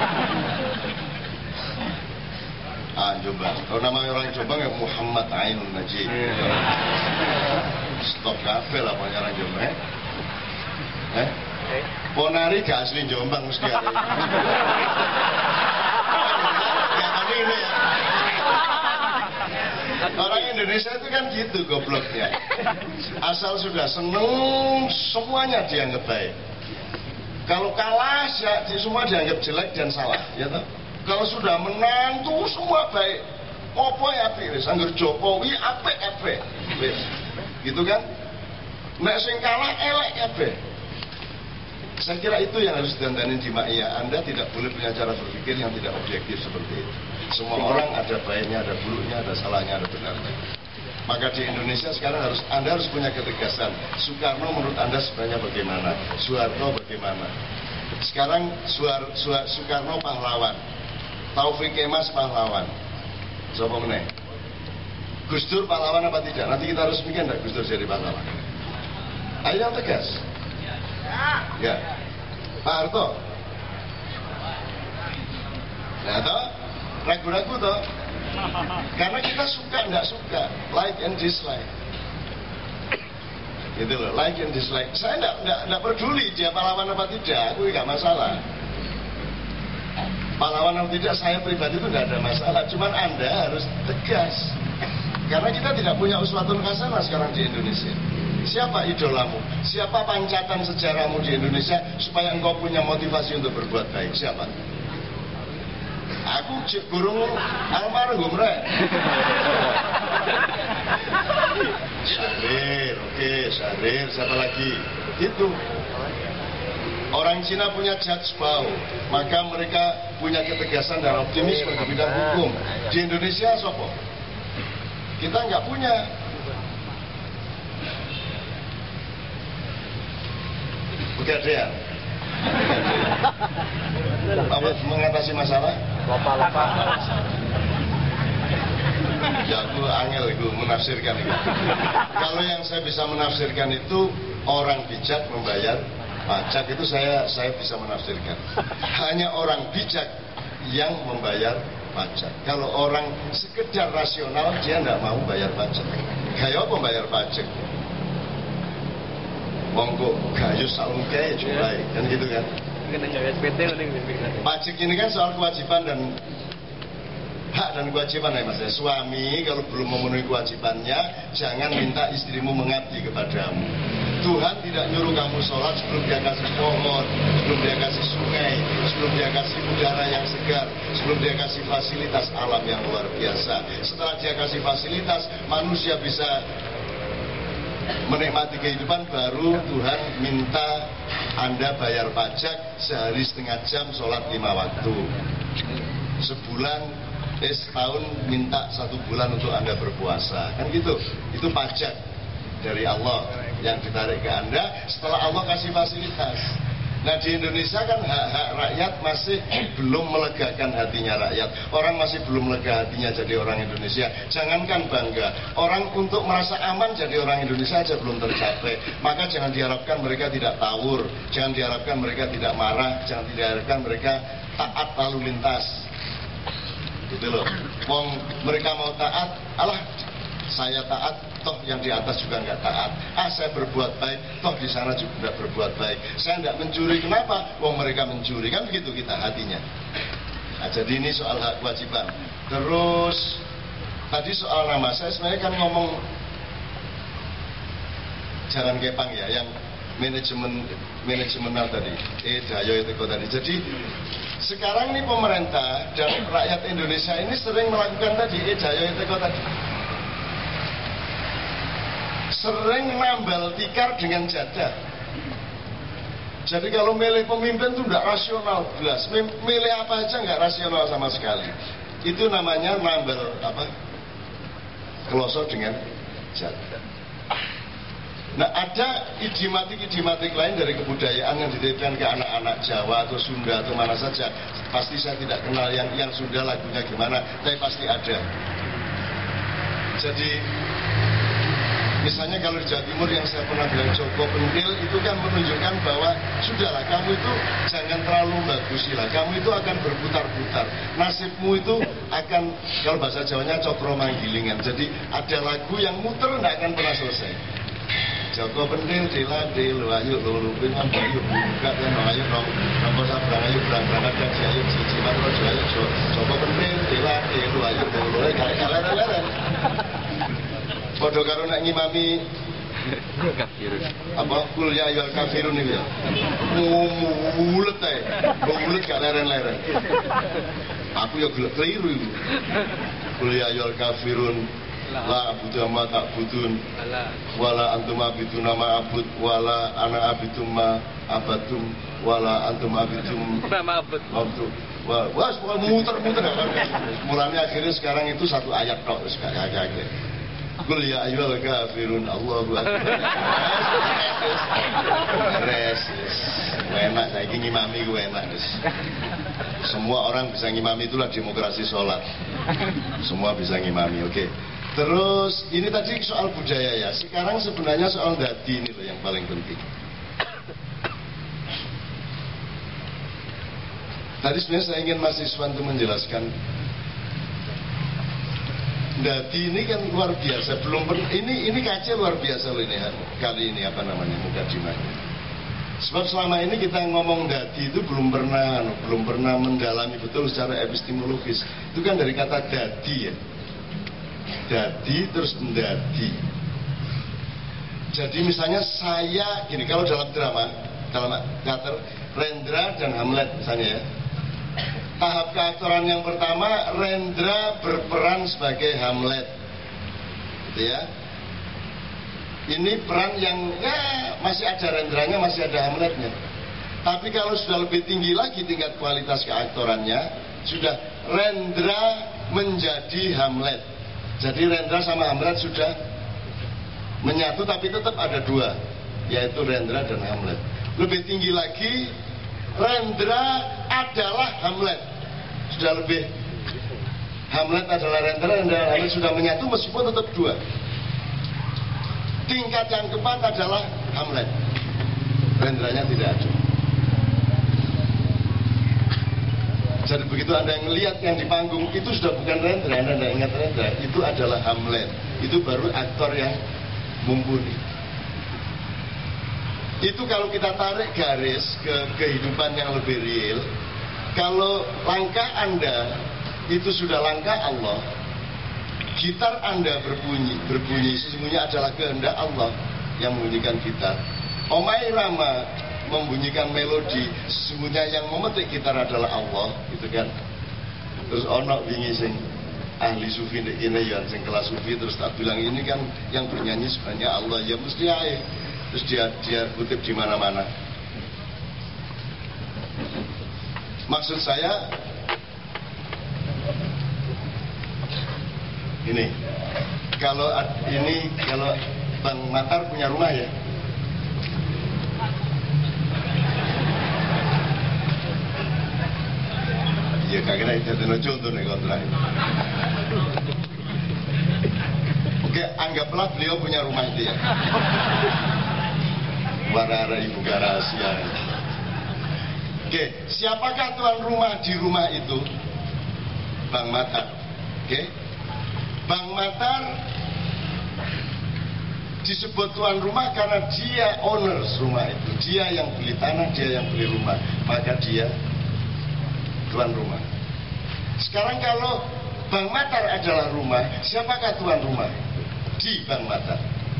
Jombang. Kalau nama orang Jombang ya Muhammad Ainun Najib. Stop kafe lah punya orang Jombang. Ponari gak asli Jombang mesti ada. Ini ya. Orang Indonesia itu kan gitu gobloknya. Asal sudah seneng semuanya dianggap baik. Kalau kalah ya semua dianggap jelek dan salah, ya toh? Kalau sudah menang tuh semua baik. Apa ya apik wis, angger Jokowi apik. Wis. Gitu kan? Nek sing kalah elek kabeh. Saya kira itu yang harus didandanin di Ma'iyah. Anda tidak boleh punya cara berpikir yang tidak objektif seperti itu. Semua orang ada baiknya, ada buruknya, ada salahnya, ada benarnya. Maka di Indonesia sekarang Anda harus punya ketegasan. Soekarno menurut Anda sebenarnya bagaimana? Soeharto bagaimana? Sekarang Soekarno pahlawan, Taufik Kemas pahlawan. Siapa meneh? Gus Dur pahlawan apa tidak? Nanti kita harus mikir enggak Gus Dur jadi pahlawan. Ayo yang tegas. Ya. Pak Harto. Nah toh, ragu-ragu toh. Karena kita suka enggak suka, like and dislike. Gitu loh, like and dislike. Saya enggak peduli dia pahlawan apa tidak, aku enggak masalah. Pahlawan atau tidak, saya pribadi itu enggak ada masalah. Cuman Anda harus tegas. Karena kita tidak punya uswatun hasanah sekarang di Indonesia. Siapa idolamu? Siapa pancatan sejarahmu di Indonesia supaya engkau punya motivasi untuk berbuat baik? Siapa? Aku gurung almarhum rek. Syahrir, oke, Syahrir, siapa lagi? Itu. Orang Cina punya Jatspao, maka mereka punya ketegasan dan optimisme di bidang hukum. Di Indonesia sopo? Kita nggak punya. Pegadaian. Apa mengatasi masalah? Lupa. Ya aku angel itu menafsirkan itu. Kalau yang saya bisa menafsirkan itu orang bijak membayar pajak, itu saya bisa menafsirkan. Hanya orang bijak yang membayar pajak. Kalau orang sekedar rasional dia tidak mau bayar pajak. Kayak apa bayar pajak? Monggo gayu salungke julai kan gitu kan. Pajak ini kan soal kewajiban dan hak dan kewajiban ya Mas ya. Suami kalau belum memenuhi kewajibannya jangan minta istrimu mengabdi kepadamu. Tuhan tidak nyuruh kamu sholat sebelum dia kasih pohon, sebelum dia kasih sungai, sebelum dia kasih udara yang segar, sebelum dia kasih fasilitas alam yang luar biasa. Setelah dia kasih fasilitas, manusia bisa menikmati kehidupan, baru Tuhan minta Anda bayar pajak sehari setengah jam sholat 5 waktu. Sebulan, setahun minta 1 bulan untuk Anda berpuasa. Kan gitu, itu pajak dari Allah yang ditarik ke Anda setelah Allah kasih fasilitas. Nah di Indonesia kan hak-hak rakyat masih belum melegakan hatinya rakyat. Orang masih belum lega hatinya jadi orang Indonesia. Jangankan bangga, orang untuk merasa aman jadi orang Indonesia aja belum tercapai. Maka jangan diharapkan mereka tidak tawur, jangan diharapkan mereka tidak marah, jangan diharapkan mereka taat lalu lintas. Gitu loh. Wong mereka mau taat, alah saya taat, toh yang di atas juga nggak taat. Saya berbuat baik, toh di sana juga nggak berbuat baik. Saya nggak mencuri, kenapa? Wong mereka mencuri, kan begitu kita hatinya. Nah, jadi ini soal hak kewajiban. Terus tadi soal nama, saya sebenarnya kan ngomong jangan kepang ya, yang manajemenal tadi, daya itu tadi. Jadi sekarang ini pemerintah dan rakyat Indonesia ini sering melakukan tadi, daya itu tadi. Sering nambal tikar dengan jadah. Jadi kalau milih pemimpin itu tidak rasional, jelas. Milih apa aja nggak rasional sama sekali. Itu namanya nambal apa? Kelosok dengan jadah. Nah, ada idiomatik lain dari kebudayaan yang dititipkan ke anak-anak Jawa atau Sunda atau mana saja. Pasti saya tidak kenal yang Sunda lagunya gimana, tapi pasti ada. Jadi misalnya kalau di Jawa Timur yang saya pernah bilang Joko Pentil, itu kan menunjukkan bahwa sudahlah, kamu itu jangan terlalu bagusilah, kamu itu akan berputar-putar, nasibmu itu akan, kalau bahasa Jawanya cokro manggilingan. Jadi ada lagu yang muter tidak akan pernah selesai. Joko Pentil dilade lu ayo lu lupin ayo buka dan ayo nongko sabrang ayo berangkat dan ayo cici matro ayo Joko Pentil dilade lu ayo lu kalen-kalen. Padha karo nek ngimami apa kul ya ayyuhal kafirun iki ya. Mulet ae. Mulet gak leren-leren. Aku ya gelek keliru iku. Kul ya ayyuhal kafirun la abudu ma ta'budun wala antum abidun ma abud wala ana abidum ma abadum wala antum abidum ma abud. Wah, muter-muter kan. Mulanya akhirnya sekarang itu satu ayat tok wis gak agak. Qul ya ayyuhal kafirun Allahu akbar. Res. Enak saiki ngimami ku enak wis. Semua orang bisa ngimami, itulah demokrasi sholat. Semua bisa ngimami, oke. Terus ini tadi soal budaya ya. Sekarang sebenarnya soal dadi ini loh yang paling penting. Tadi sebenarnya saya ingin Mas Iswan itu menjelaskan dadi ini kan luar biasa. Belum ini kaca luar biasa loh ini kali ini apa namanya mukadimahnya. Sebab selama ini kita ngomong dadi itu belum pernah mendalami betul secara epistemologis. Itu kan dari kata dadi ya. Dadi terus mendadi. Jadi misalnya saya gini, kalau dalam drama, dalam teater, Rendra dan Hamlet misalnya ya. Tahap keaktoran yang pertama, Rendra berperan sebagai Hamlet, gitu ya. Ini peran yang ya masih ada Rendranya, masih ada Hamletnya. Tapi kalau sudah lebih tinggi lagi tingkat kualitas keaktorannya, sudah Rendra menjadi Hamlet. Jadi Rendra sama Hamlet sudah menyatu, tapi tetap ada dua, yaitu Rendra dan Hamlet. Lebih tinggi lagi, Rendra adalah Hamlet. Sudah lebih, Hamlet adalah Rendra dan Hamlet sudah menyatu meskipun tetap dua. Tingkat yang keempat adalah Hamlet. Rendranya tidak ada. Jadi begitu Anda melihat yang di panggung itu sudah bukan Rendra, Anda tidak ingat Rendra, itu adalah Hamlet. Itu baru aktor yang mumpuni. Itu kalau kita tarik garis ke kehidupan yang lebih real, kalau langkah Anda itu sudah langkah Allah, gitar Anda berbunyi sesungguhnya adalah kehendak Allah yang membunyikan gitar. Omai Rama membunyikan melodi, sesungguhnya yang memetik gitar adalah Allah, gitu kan. Terus ono wingi sing ahli sufi nek kene ya sing kelas sufi, terus tak bilang ini kan yang bernyanyi sebenarnya Allah, ya mesti ae. Terus dia kutip di mana-mana. Maksud saya ini, kalau Bang Matar punya rumah ya. Ya kira itu contoh nih kontrak. Oke, anggaplah beliau punya rumah itu ya. Warara ibu rahasia. Oke, siapakah tuan rumah di rumah itu? Bang Matar. Oke, Bang Matar Disebut tuan rumah karena dia owners rumah itu, dia yang beli tanah, dia yang beli rumah, maka dia tuan rumah. Sekarang kalau Bang Matar adalah rumah, siapakah tuan rumah di Bang Matar?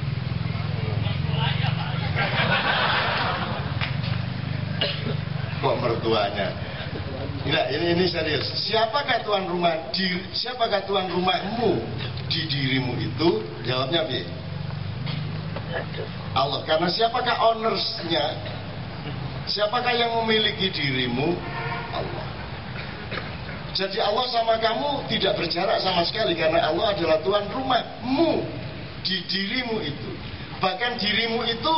Kok mertuanya? Enggak, ini serius. Siapakah tuan rumah siapakah tuan rumahmu di dirimu itu? Jawabnya B. Allah. Karena siapakah ownersnya? Siapakah yang memiliki dirimu? Allah. Jadi Allah sama kamu tidak berjarak sama sekali, karena Allah adalah tuan rumahmu di dirimu itu. Bahkan dirimu itu,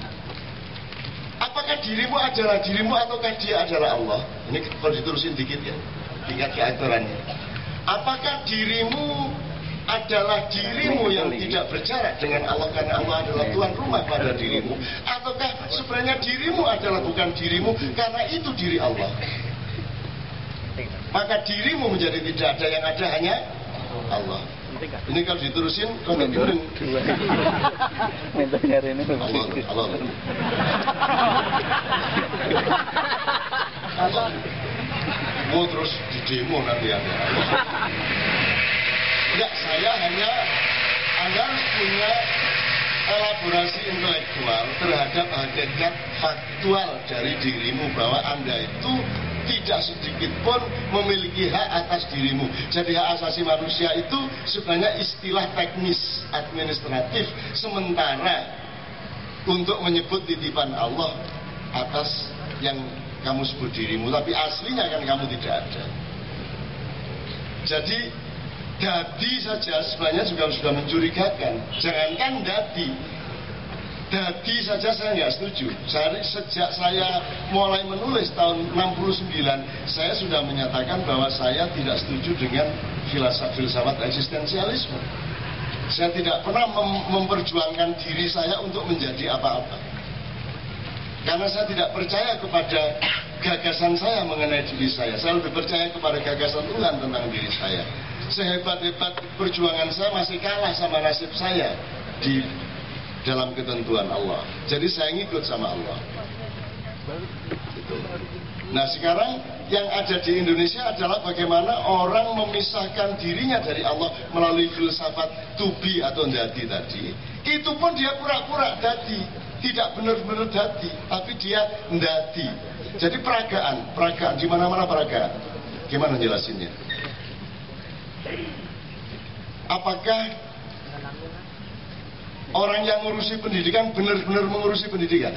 apakah dirimu adalah dirimu ataukah dia adalah Allah? Ini kalau diterusin dikit ya, tingkat keaktorannya. Apakah dirimu adalah dirimu yang tidak berjarak dengan Allah karena Allah adalah tuan rumah pada dirimu, ataukah sebenarnya dirimu adalah bukan dirimu karena itu diri Allah? Maka dirimu menjadi tidak ada, yang ada hanya Allah. Ini kalau diterusin kalau bingung. Allah. Mau terus di demo nanti ada. Enggak, saya hanya Anda harus punya elaborasi intelektual terhadap hakikat faktual dari dirimu, bahwa Anda itu tidak sedikit pun memiliki hak atas dirimu. Jadi hak asasi manusia itu sebenarnya istilah teknis administratif sementara untuk menyebut titipan Allah atas yang kamu sebut dirimu, tapi aslinya kan kamu tidak ada. Jadi dadi saja sebenarnya juga sudah mencurigakan. Jangankan dadi saja saya nggak setuju. Sejak saya mulai menulis tahun 69, saya sudah menyatakan bahwa saya tidak setuju dengan filsafat eksistensialisme. Saya tidak pernah memperjuangkan diri saya untuk menjadi apa-apa, karena saya tidak percaya kepada gagasan saya mengenai diri saya. Saya lebih percaya kepada gagasan Tuhan tentang diri saya. Sehebat-hebat perjuangan saya masih kalah sama nasib saya di dalam ketentuan Allah. Jadi saya ngikut sama Allah. Nah sekarang yang ada di Indonesia adalah bagaimana orang memisahkan dirinya dari Allah melalui filsafat to be atau dadi tadi. Itu pun dia pura-pura dadi, tidak benar-benar dadi, tapi dia ndadi. Jadi peragaan di mana-mana peragaan. Gimana jelasinnya? Apakah orang yang mengurusi pendidikan benar-benar mengurusi pendidikan?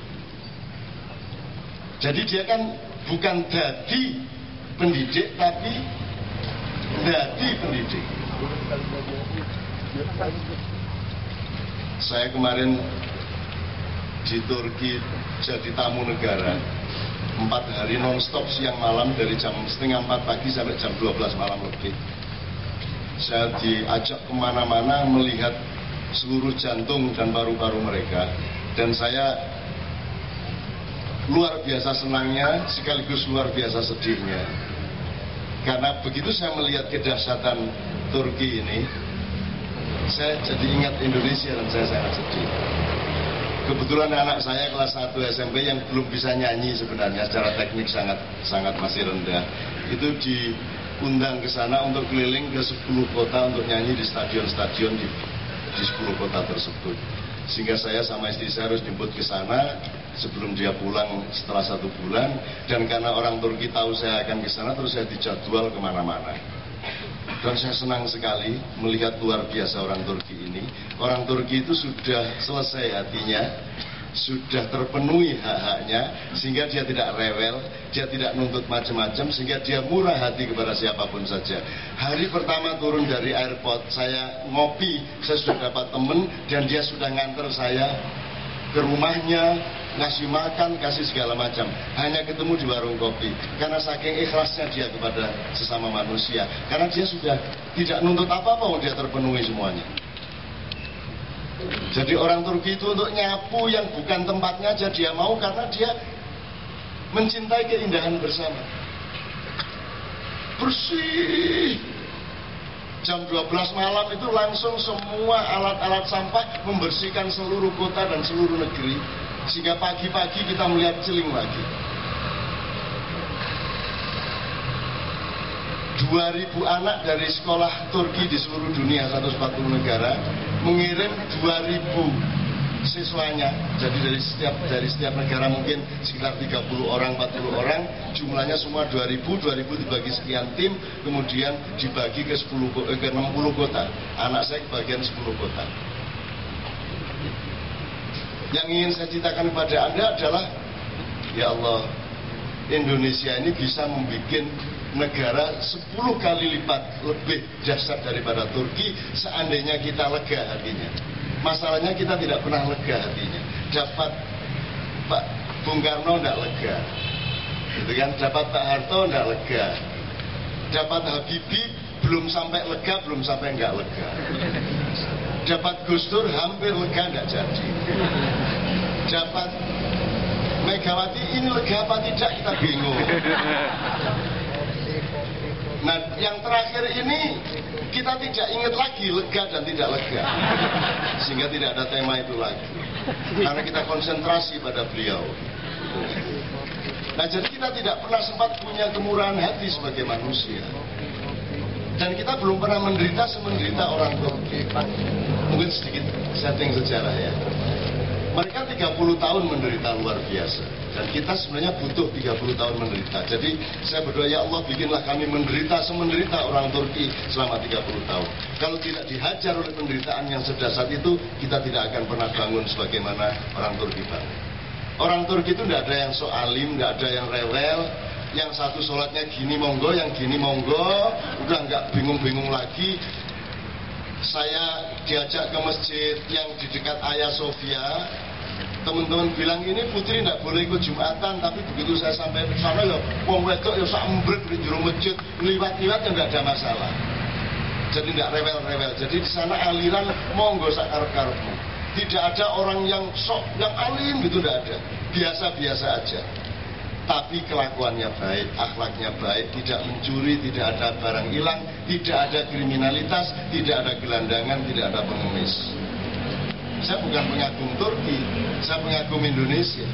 Jadi dia kan bukan dadi pendidik, tapi dadi pendidik. Saya kemarin di Turki jadi tamu negara 4 hari non-stop siang malam, dari jam 3:30 pagi sampai jam 12 malam lebih. Saya diajak kemana-mana melihat seluruh jantung dan paru-paru mereka, dan saya luar biasa senangnya sekaligus luar biasa sedihnya, karena begitu saya melihat kedahsyatan Turki ini, saya jadi ingat Indonesia dan saya sangat sedih. Kebetulan anak saya kelas 1 SMP yang belum bisa nyanyi, sebenarnya secara teknik sangat masih rendah, itu diundang ke sana untuk keliling ke 10 kota untuk nyanyi di stadion-stadion di 10 kota tersebut. Sehingga saya sama istri saya harus jemput ke sana sebelum dia pulang setelah 1 bulan. Dan karena orang Turki tahu saya akan ke sana, terus saya dijadwal kemana-mana. Dan saya senang sekali melihat luar biasa orang Turki ini. Orang Turki itu sudah selesai hatinya, sudah terpenuhi hak-haknya, sehingga dia tidak rewel, dia tidak nuntut macam-macam, sehingga dia murah hati kepada siapapun saja. Hari pertama turun dari airport, saya ngopi, saya sudah dapat teman, dan dia sudah nganter saya ke rumahnya, ngasih makan, kasih segala macam. Hanya ketemu di warung kopi, karena saking ikhlasnya dia kepada sesama manusia. Karena dia sudah tidak nuntut apa-apa, dia terpenuhi semuanya. Jadi orang Turki itu untuk nyapu yang bukan tempatnya aja dia mau, karena dia mencintai keindahan bersama. Bersih. Jam 12 malam itu langsung semua alat-alat sampah membersihkan seluruh kota dan seluruh negeri, sehingga pagi-pagi kita melihat celing lagi. 2.000 anak dari sekolah Turki di seluruh dunia, 140 negara, mengirim 2.000 siswanya. Jadi dari setiap negara mungkin sekitar 30 orang, 40 orang, jumlahnya semua 2.000 dibagi sekian tim, kemudian dibagi ke 60 kota. Anak saya kebagian 10 kota. Yang ingin saya ceritakan kepada Anda adalah, ya Allah, Indonesia ini bisa membuat negara 10 kali lipat lebih dahsyat daripada Turki seandainya kita lega hatinya. Masalahnya kita tidak pernah lega hatinya. Dapat Pak Bung Karno tidak lega, gitu kan? Dapat Pak Harto tidak lega, dapat Habibie belum sampai lega, belum sampai nggak lega, dapat Gus Dur hampir lega nggak jadi, dapat Megawati ini lega apa tidak kita bingung. Nah, yang terakhir ini kita tidak ingat lagi lega dan tidak lega, sehingga tidak ada tema itu lagi, karena kita konsentrasi pada beliau. Nah, jadi kita tidak pernah sempat punya kemurahan hati sebagai manusia, dan kita belum pernah menderita semenderita orang Turki. Mungkin sedikit setting sejarah ya. Mereka 30 tahun menderita luar biasa, dan kita sebenarnya butuh 30 tahun menderita. Jadi saya berdoa, ya Allah, bikinlah kami menderita semenderita orang Turki selama 30 tahun. Kalau tidak dihajar oleh penderitaan yang sedahsyat itu, kita tidak akan pernah bangun sebagaimana orang Turki bangun. Orang Turki itu tidak ada yang sok alim, tidak ada yang rewel. Yang satu sholatnya gini monggo, yang gini monggo, udah nggak bingung-bingung lagi. Saya diajak ke masjid yang di dekat Hagia Sophia. Teman-teman bilang ini putri tidak boleh ikut Jumatan, tapi begitu saya sampai ke sana ya wong wedok ya sak embrek di jero masjid, liwat-liwat ya nggak ada masalah. Jadi tidak rewel-rewel. Jadi di sana aliran monggo sak karep-karepmu. Tidak ada orang yang sok, yang alim gitu, tidak ada. Biasa-biasa aja. Tapi kelakuannya baik, akhlaknya baik, tidak mencuri, tidak ada barang hilang, tidak ada kriminalitas, tidak ada gelandangan, tidak ada pengemis. Saya bukan pengagum Turki, saya pengagum Indonesia.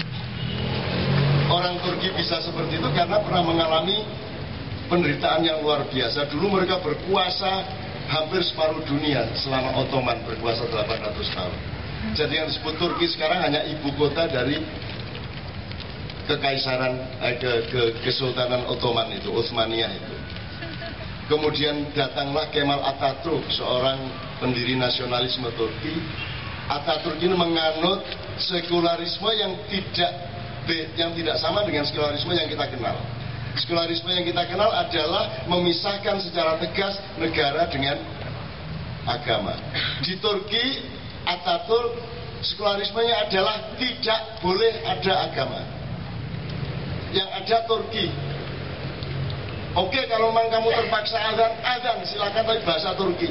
Orang Turki bisa seperti itu karena pernah mengalami penderitaan yang luar biasa. Dulu mereka berkuasa hampir separuh dunia selama Ottoman berkuasa 800 tahun. Jadi yang disebut Turki sekarang hanya ibu kota dari kekaisaran, kesultanan Ottoman itu, Utsmaniyah itu. Kemudian datanglah Kemal Atatürk, seorang pendiri nasionalisme Turki. Atatürk ini menganut sekularisme yang tidak sama dengan sekularisme yang kita kenal. Sekularisme yang kita kenal adalah memisahkan secara tegas negara dengan agama. Di Turki, Atatürk sekularismenya adalah tidak boleh ada agama. Yang ada Turki. Oke, kalau memang kamu terpaksa azan silakan, tapi bahasa Turki.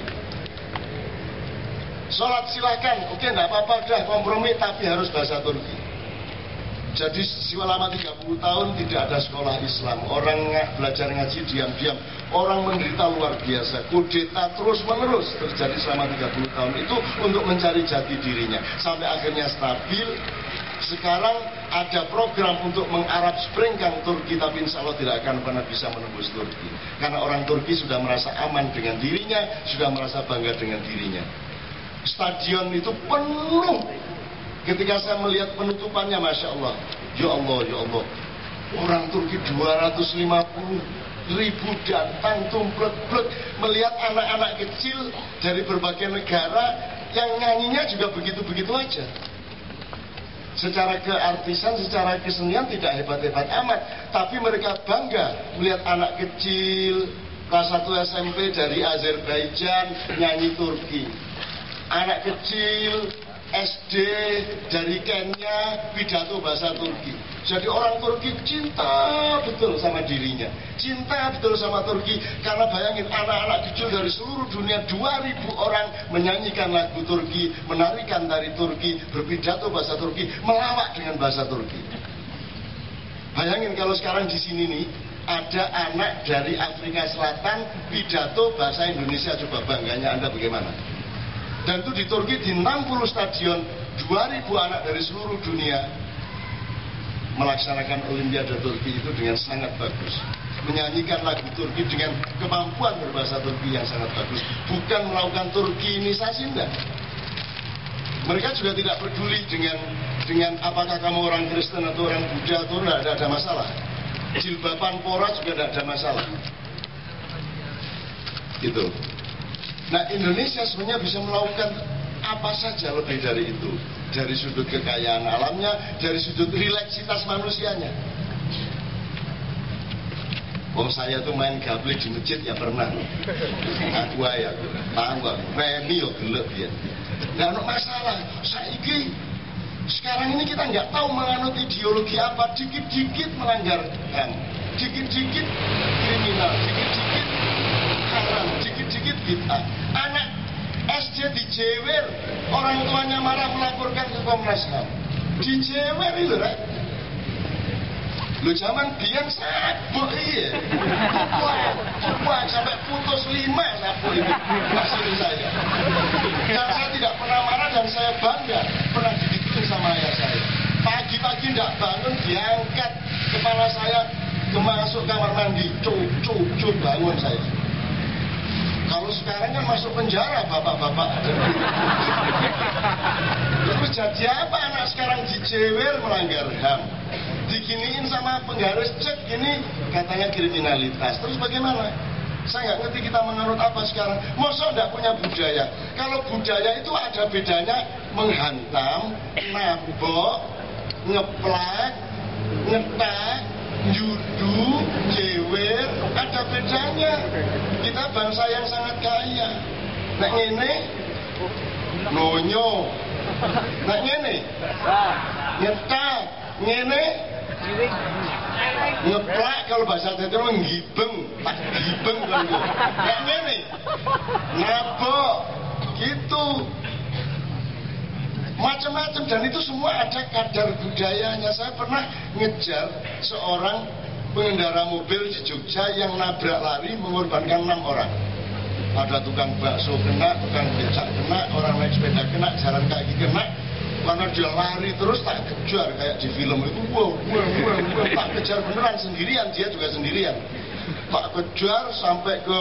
Sholat silakan, oke, enggak apa-apa, udah kompromi, tapi harus bahasa Turki. Jadi selama 30 tahun tidak ada sekolah Islam. Orang belajar ngaji diam-diam. Orang menderita luar biasa. Kudeta terus-menerus terjadi selama 30 tahun itu untuk mencari jati dirinya. Sampai akhirnya stabil. Sekarang ada program untuk mengarab springkan Turki, tapi insya Allah tidak akan pernah bisa menembus Turki. Karena orang Turki sudah merasa aman dengan dirinya, sudah merasa bangga dengan dirinya. Stadion itu penuh. Ketika saya melihat penutupannya, Masya Allah. Ya Allah, ya Allah. Orang Turki 250.000 datang tumplek-plek. Melihat anak-anak kecil dari berbagai negara yang nyanyinya juga begitu-begitu aja. Secara keartisan, secara kesenian tidak hebat-hebat amat, tapi mereka bangga melihat anak kecil kelas 1 SMP dari Azerbaijan nyanyi Turki, anak kecil SD dari Kenya pidato bahasa Turki. Jadi orang Turki cinta betul sama dirinya, cinta betul sama Turki. Karena bayangin, anak-anak kecil dari seluruh dunia, 2.000 orang menyanyikan lagu Turki, menarikan tari Turki, berpidato bahasa Turki, melawak dengan bahasa Turki. Bayangin kalau sekarang di sini nih ada anak dari Afrika Selatan pidato bahasa Indonesia, coba bangganya Anda bagaimana? Dan itu di Turki di 60 stadion, 2000 anak dari seluruh dunia melaksanakan Olimpiade Turki itu dengan sangat bagus, menyanyikan lagu Turki dengan kemampuan berbahasa Turki yang sangat bagus, bukan melakukan Turkinisasi, enggak. Mereka juga tidak peduli dengan apakah kamu orang Kristen atau orang Buddha atau tidak ada masalah. Jilbaban pora juga tidak ada masalah. Gitu. Nah, Indonesia sebenarnya bisa melakukan apa saja lebih dari itu. Dari sudut kekayaan alamnya, dari sudut rileksitas manusianya. Saya tuh main gablik di masjid ya pernah. Aku ya, tahu remi yo gelek ya. Nggak ada masalah. Sekarang ini kita nggak tahu menganut ideologi apa, dikit-dikit melanggar HAM, dikit-dikit kriminal, dikit-dikit haram, dikit-dikit bid'ah. Anak SD dijewer, orang tuanya marah melaporkan ke Komnas HAM. Dijewer itu, Rek. Lu zaman biang sabuk iya. Wah, sampai putus 5 sabuk itu hasil saya. Dan saya tidak pernah marah dan saya bangga pernah digituin sama ayah saya. Pagi-pagi tidak bangun diangkat kepala saya masuk kamar mandi, cuk bangun saya. Kalau sekarang kan masuk penjara bapak-bapak. Terus jadi apa anak sekarang dijewer melanggar HAM? Diginiin sama penggaris cek gini katanya kriminalitas. Terus bagaimana? Saya nggak ngerti kita menganut apa sekarang. Masa nggak punya budaya? Kalau budaya itu ada bedanya menghantam, nabok, ngeplak, ngetak, judu, jewer, ada bedanya. Kita bangsa yang sangat kaya. Nah ini nonyo, nah ini ngetak, ngene ngeplak, kalau bahasa Jawa menggibeng, tak gibeng kan itu. Nah ngene nabok, gitu. Macam-macam, dan itu semua ada kadar budayanya. Saya pernah ngejar seorang pengendara mobil di Jogja yang nabrak lari mengorbankan 6 orang. Ada tukang bakso kena, tukang becak kena, orang naik sepeda kena, jalan kaki kena. Karena dia lari terus tak kejar kayak di film itu. Wow, tak kejar beneran sendirian, dia juga sendirian. Tak kejar sampai ke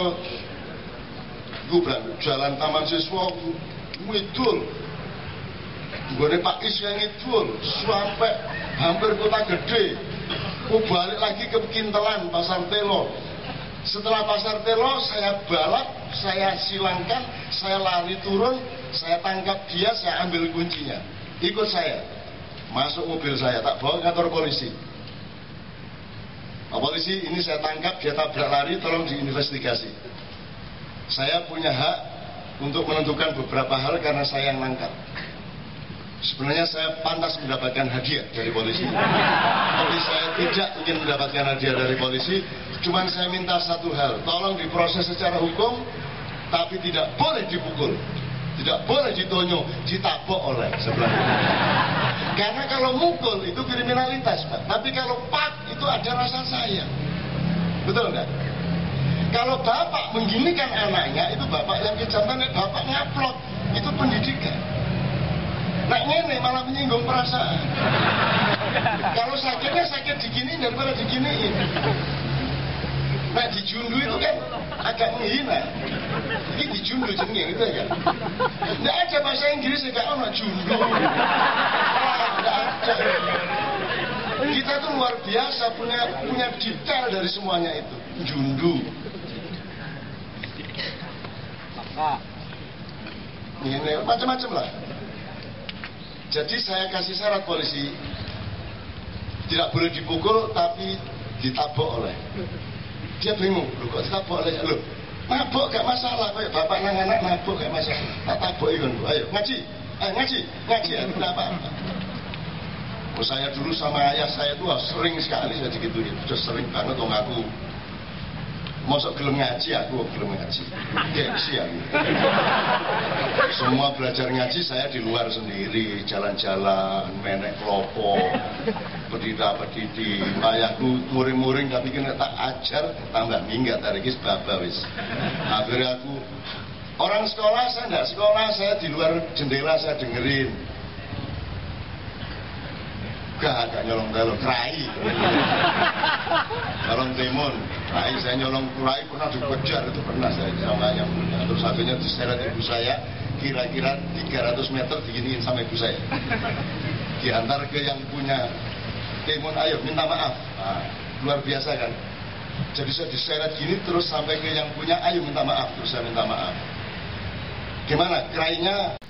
Jalan Taman Siswa Widul. Gue Pak Is yang ngidul sampai hampir Kota Gede. Aku balik lagi ke Kintelan, Pasar Telo. Setelah Pasar Telo saya balap, saya silangkan, saya lari turun, saya tangkap dia, saya ambil kuncinya. Ikut saya, masuk mobil saya, tak bawa ke kantor polisi. Pak polisi, ini saya tangkap, dia tabrak lari, tolong diinvestigasi. Saya punya hak untuk menentukan beberapa hal karena saya yang nangkap. Sebenarnya saya pantas mendapatkan hadiah dari polisi, tapi saya tidak ingin mendapatkan hadiah dari polisi. Cuman saya minta satu hal, tolong diproses secara hukum, tapi tidak boleh dipukul, tidak boleh ditonyo, ditabok oleh sebelah. Karena kalau mukul itu kriminalitas, Pak. Tapi kalau pak itu ada rasa sayang, betul nggak? Kalau bapak mengginikan anaknya, itu bapak yang kejam, bapak ngaplok, itu pendidikan. Nah ini malah menyinggung perasaan. Kalau sakitnya sakit diginiin daripada diginiin. Nah dijundu itu kan agak menghina. Ini dijundu jenenge gitu ya. Nggak ada bahasa Inggris nggak ada jundu. Nggak ada. Kita tuh luar biasa punya detail dari semuanya itu. Jundu. Ini macam-macam lah. Jadi saya kasih syarat polisi, tidak boleh dipukul tapi ditabok oleh. Dia bingung, loh kok ditabok oleh? Loh, nabok gak masalah, kayak bapak nang anak nabok gak masalah. Tak tabok ikon, ayo ngaji, ngaji, tidak apa-apa. Oh, saya dulu sama ayah saya tuh sering sekali saya digituin, sudah sering banget dong aku. Mosok gelem ngaji, aku gelem ngaji. Gengsi aku. Semua belajar ngaji saya di luar sendiri, jalan-jalan, menek kelopo, pedida-pedidi, ayahku muring-muring tapi kena tak ajar, tambah minggat dari kis baba wis. Akhirnya aku, orang sekolah saya enggak sekolah, saya di luar jendela saya dengerin. Gak nyolong-nyolong, kerai. Nyolong timun, kerai, saya nyolong kerai pernah dikejar, itu pernah saya sama yang punya. Terus akhirnya diseret ibu saya, kira-kira 300 meter diginiin sama ibu saya. Diantar ke yang punya timun, ayo minta maaf. Nah, luar biasa kan. Jadi saya diseret gini terus sampai ke yang punya, ayo minta maaf. Terus saya minta maaf. Gimana, kerainya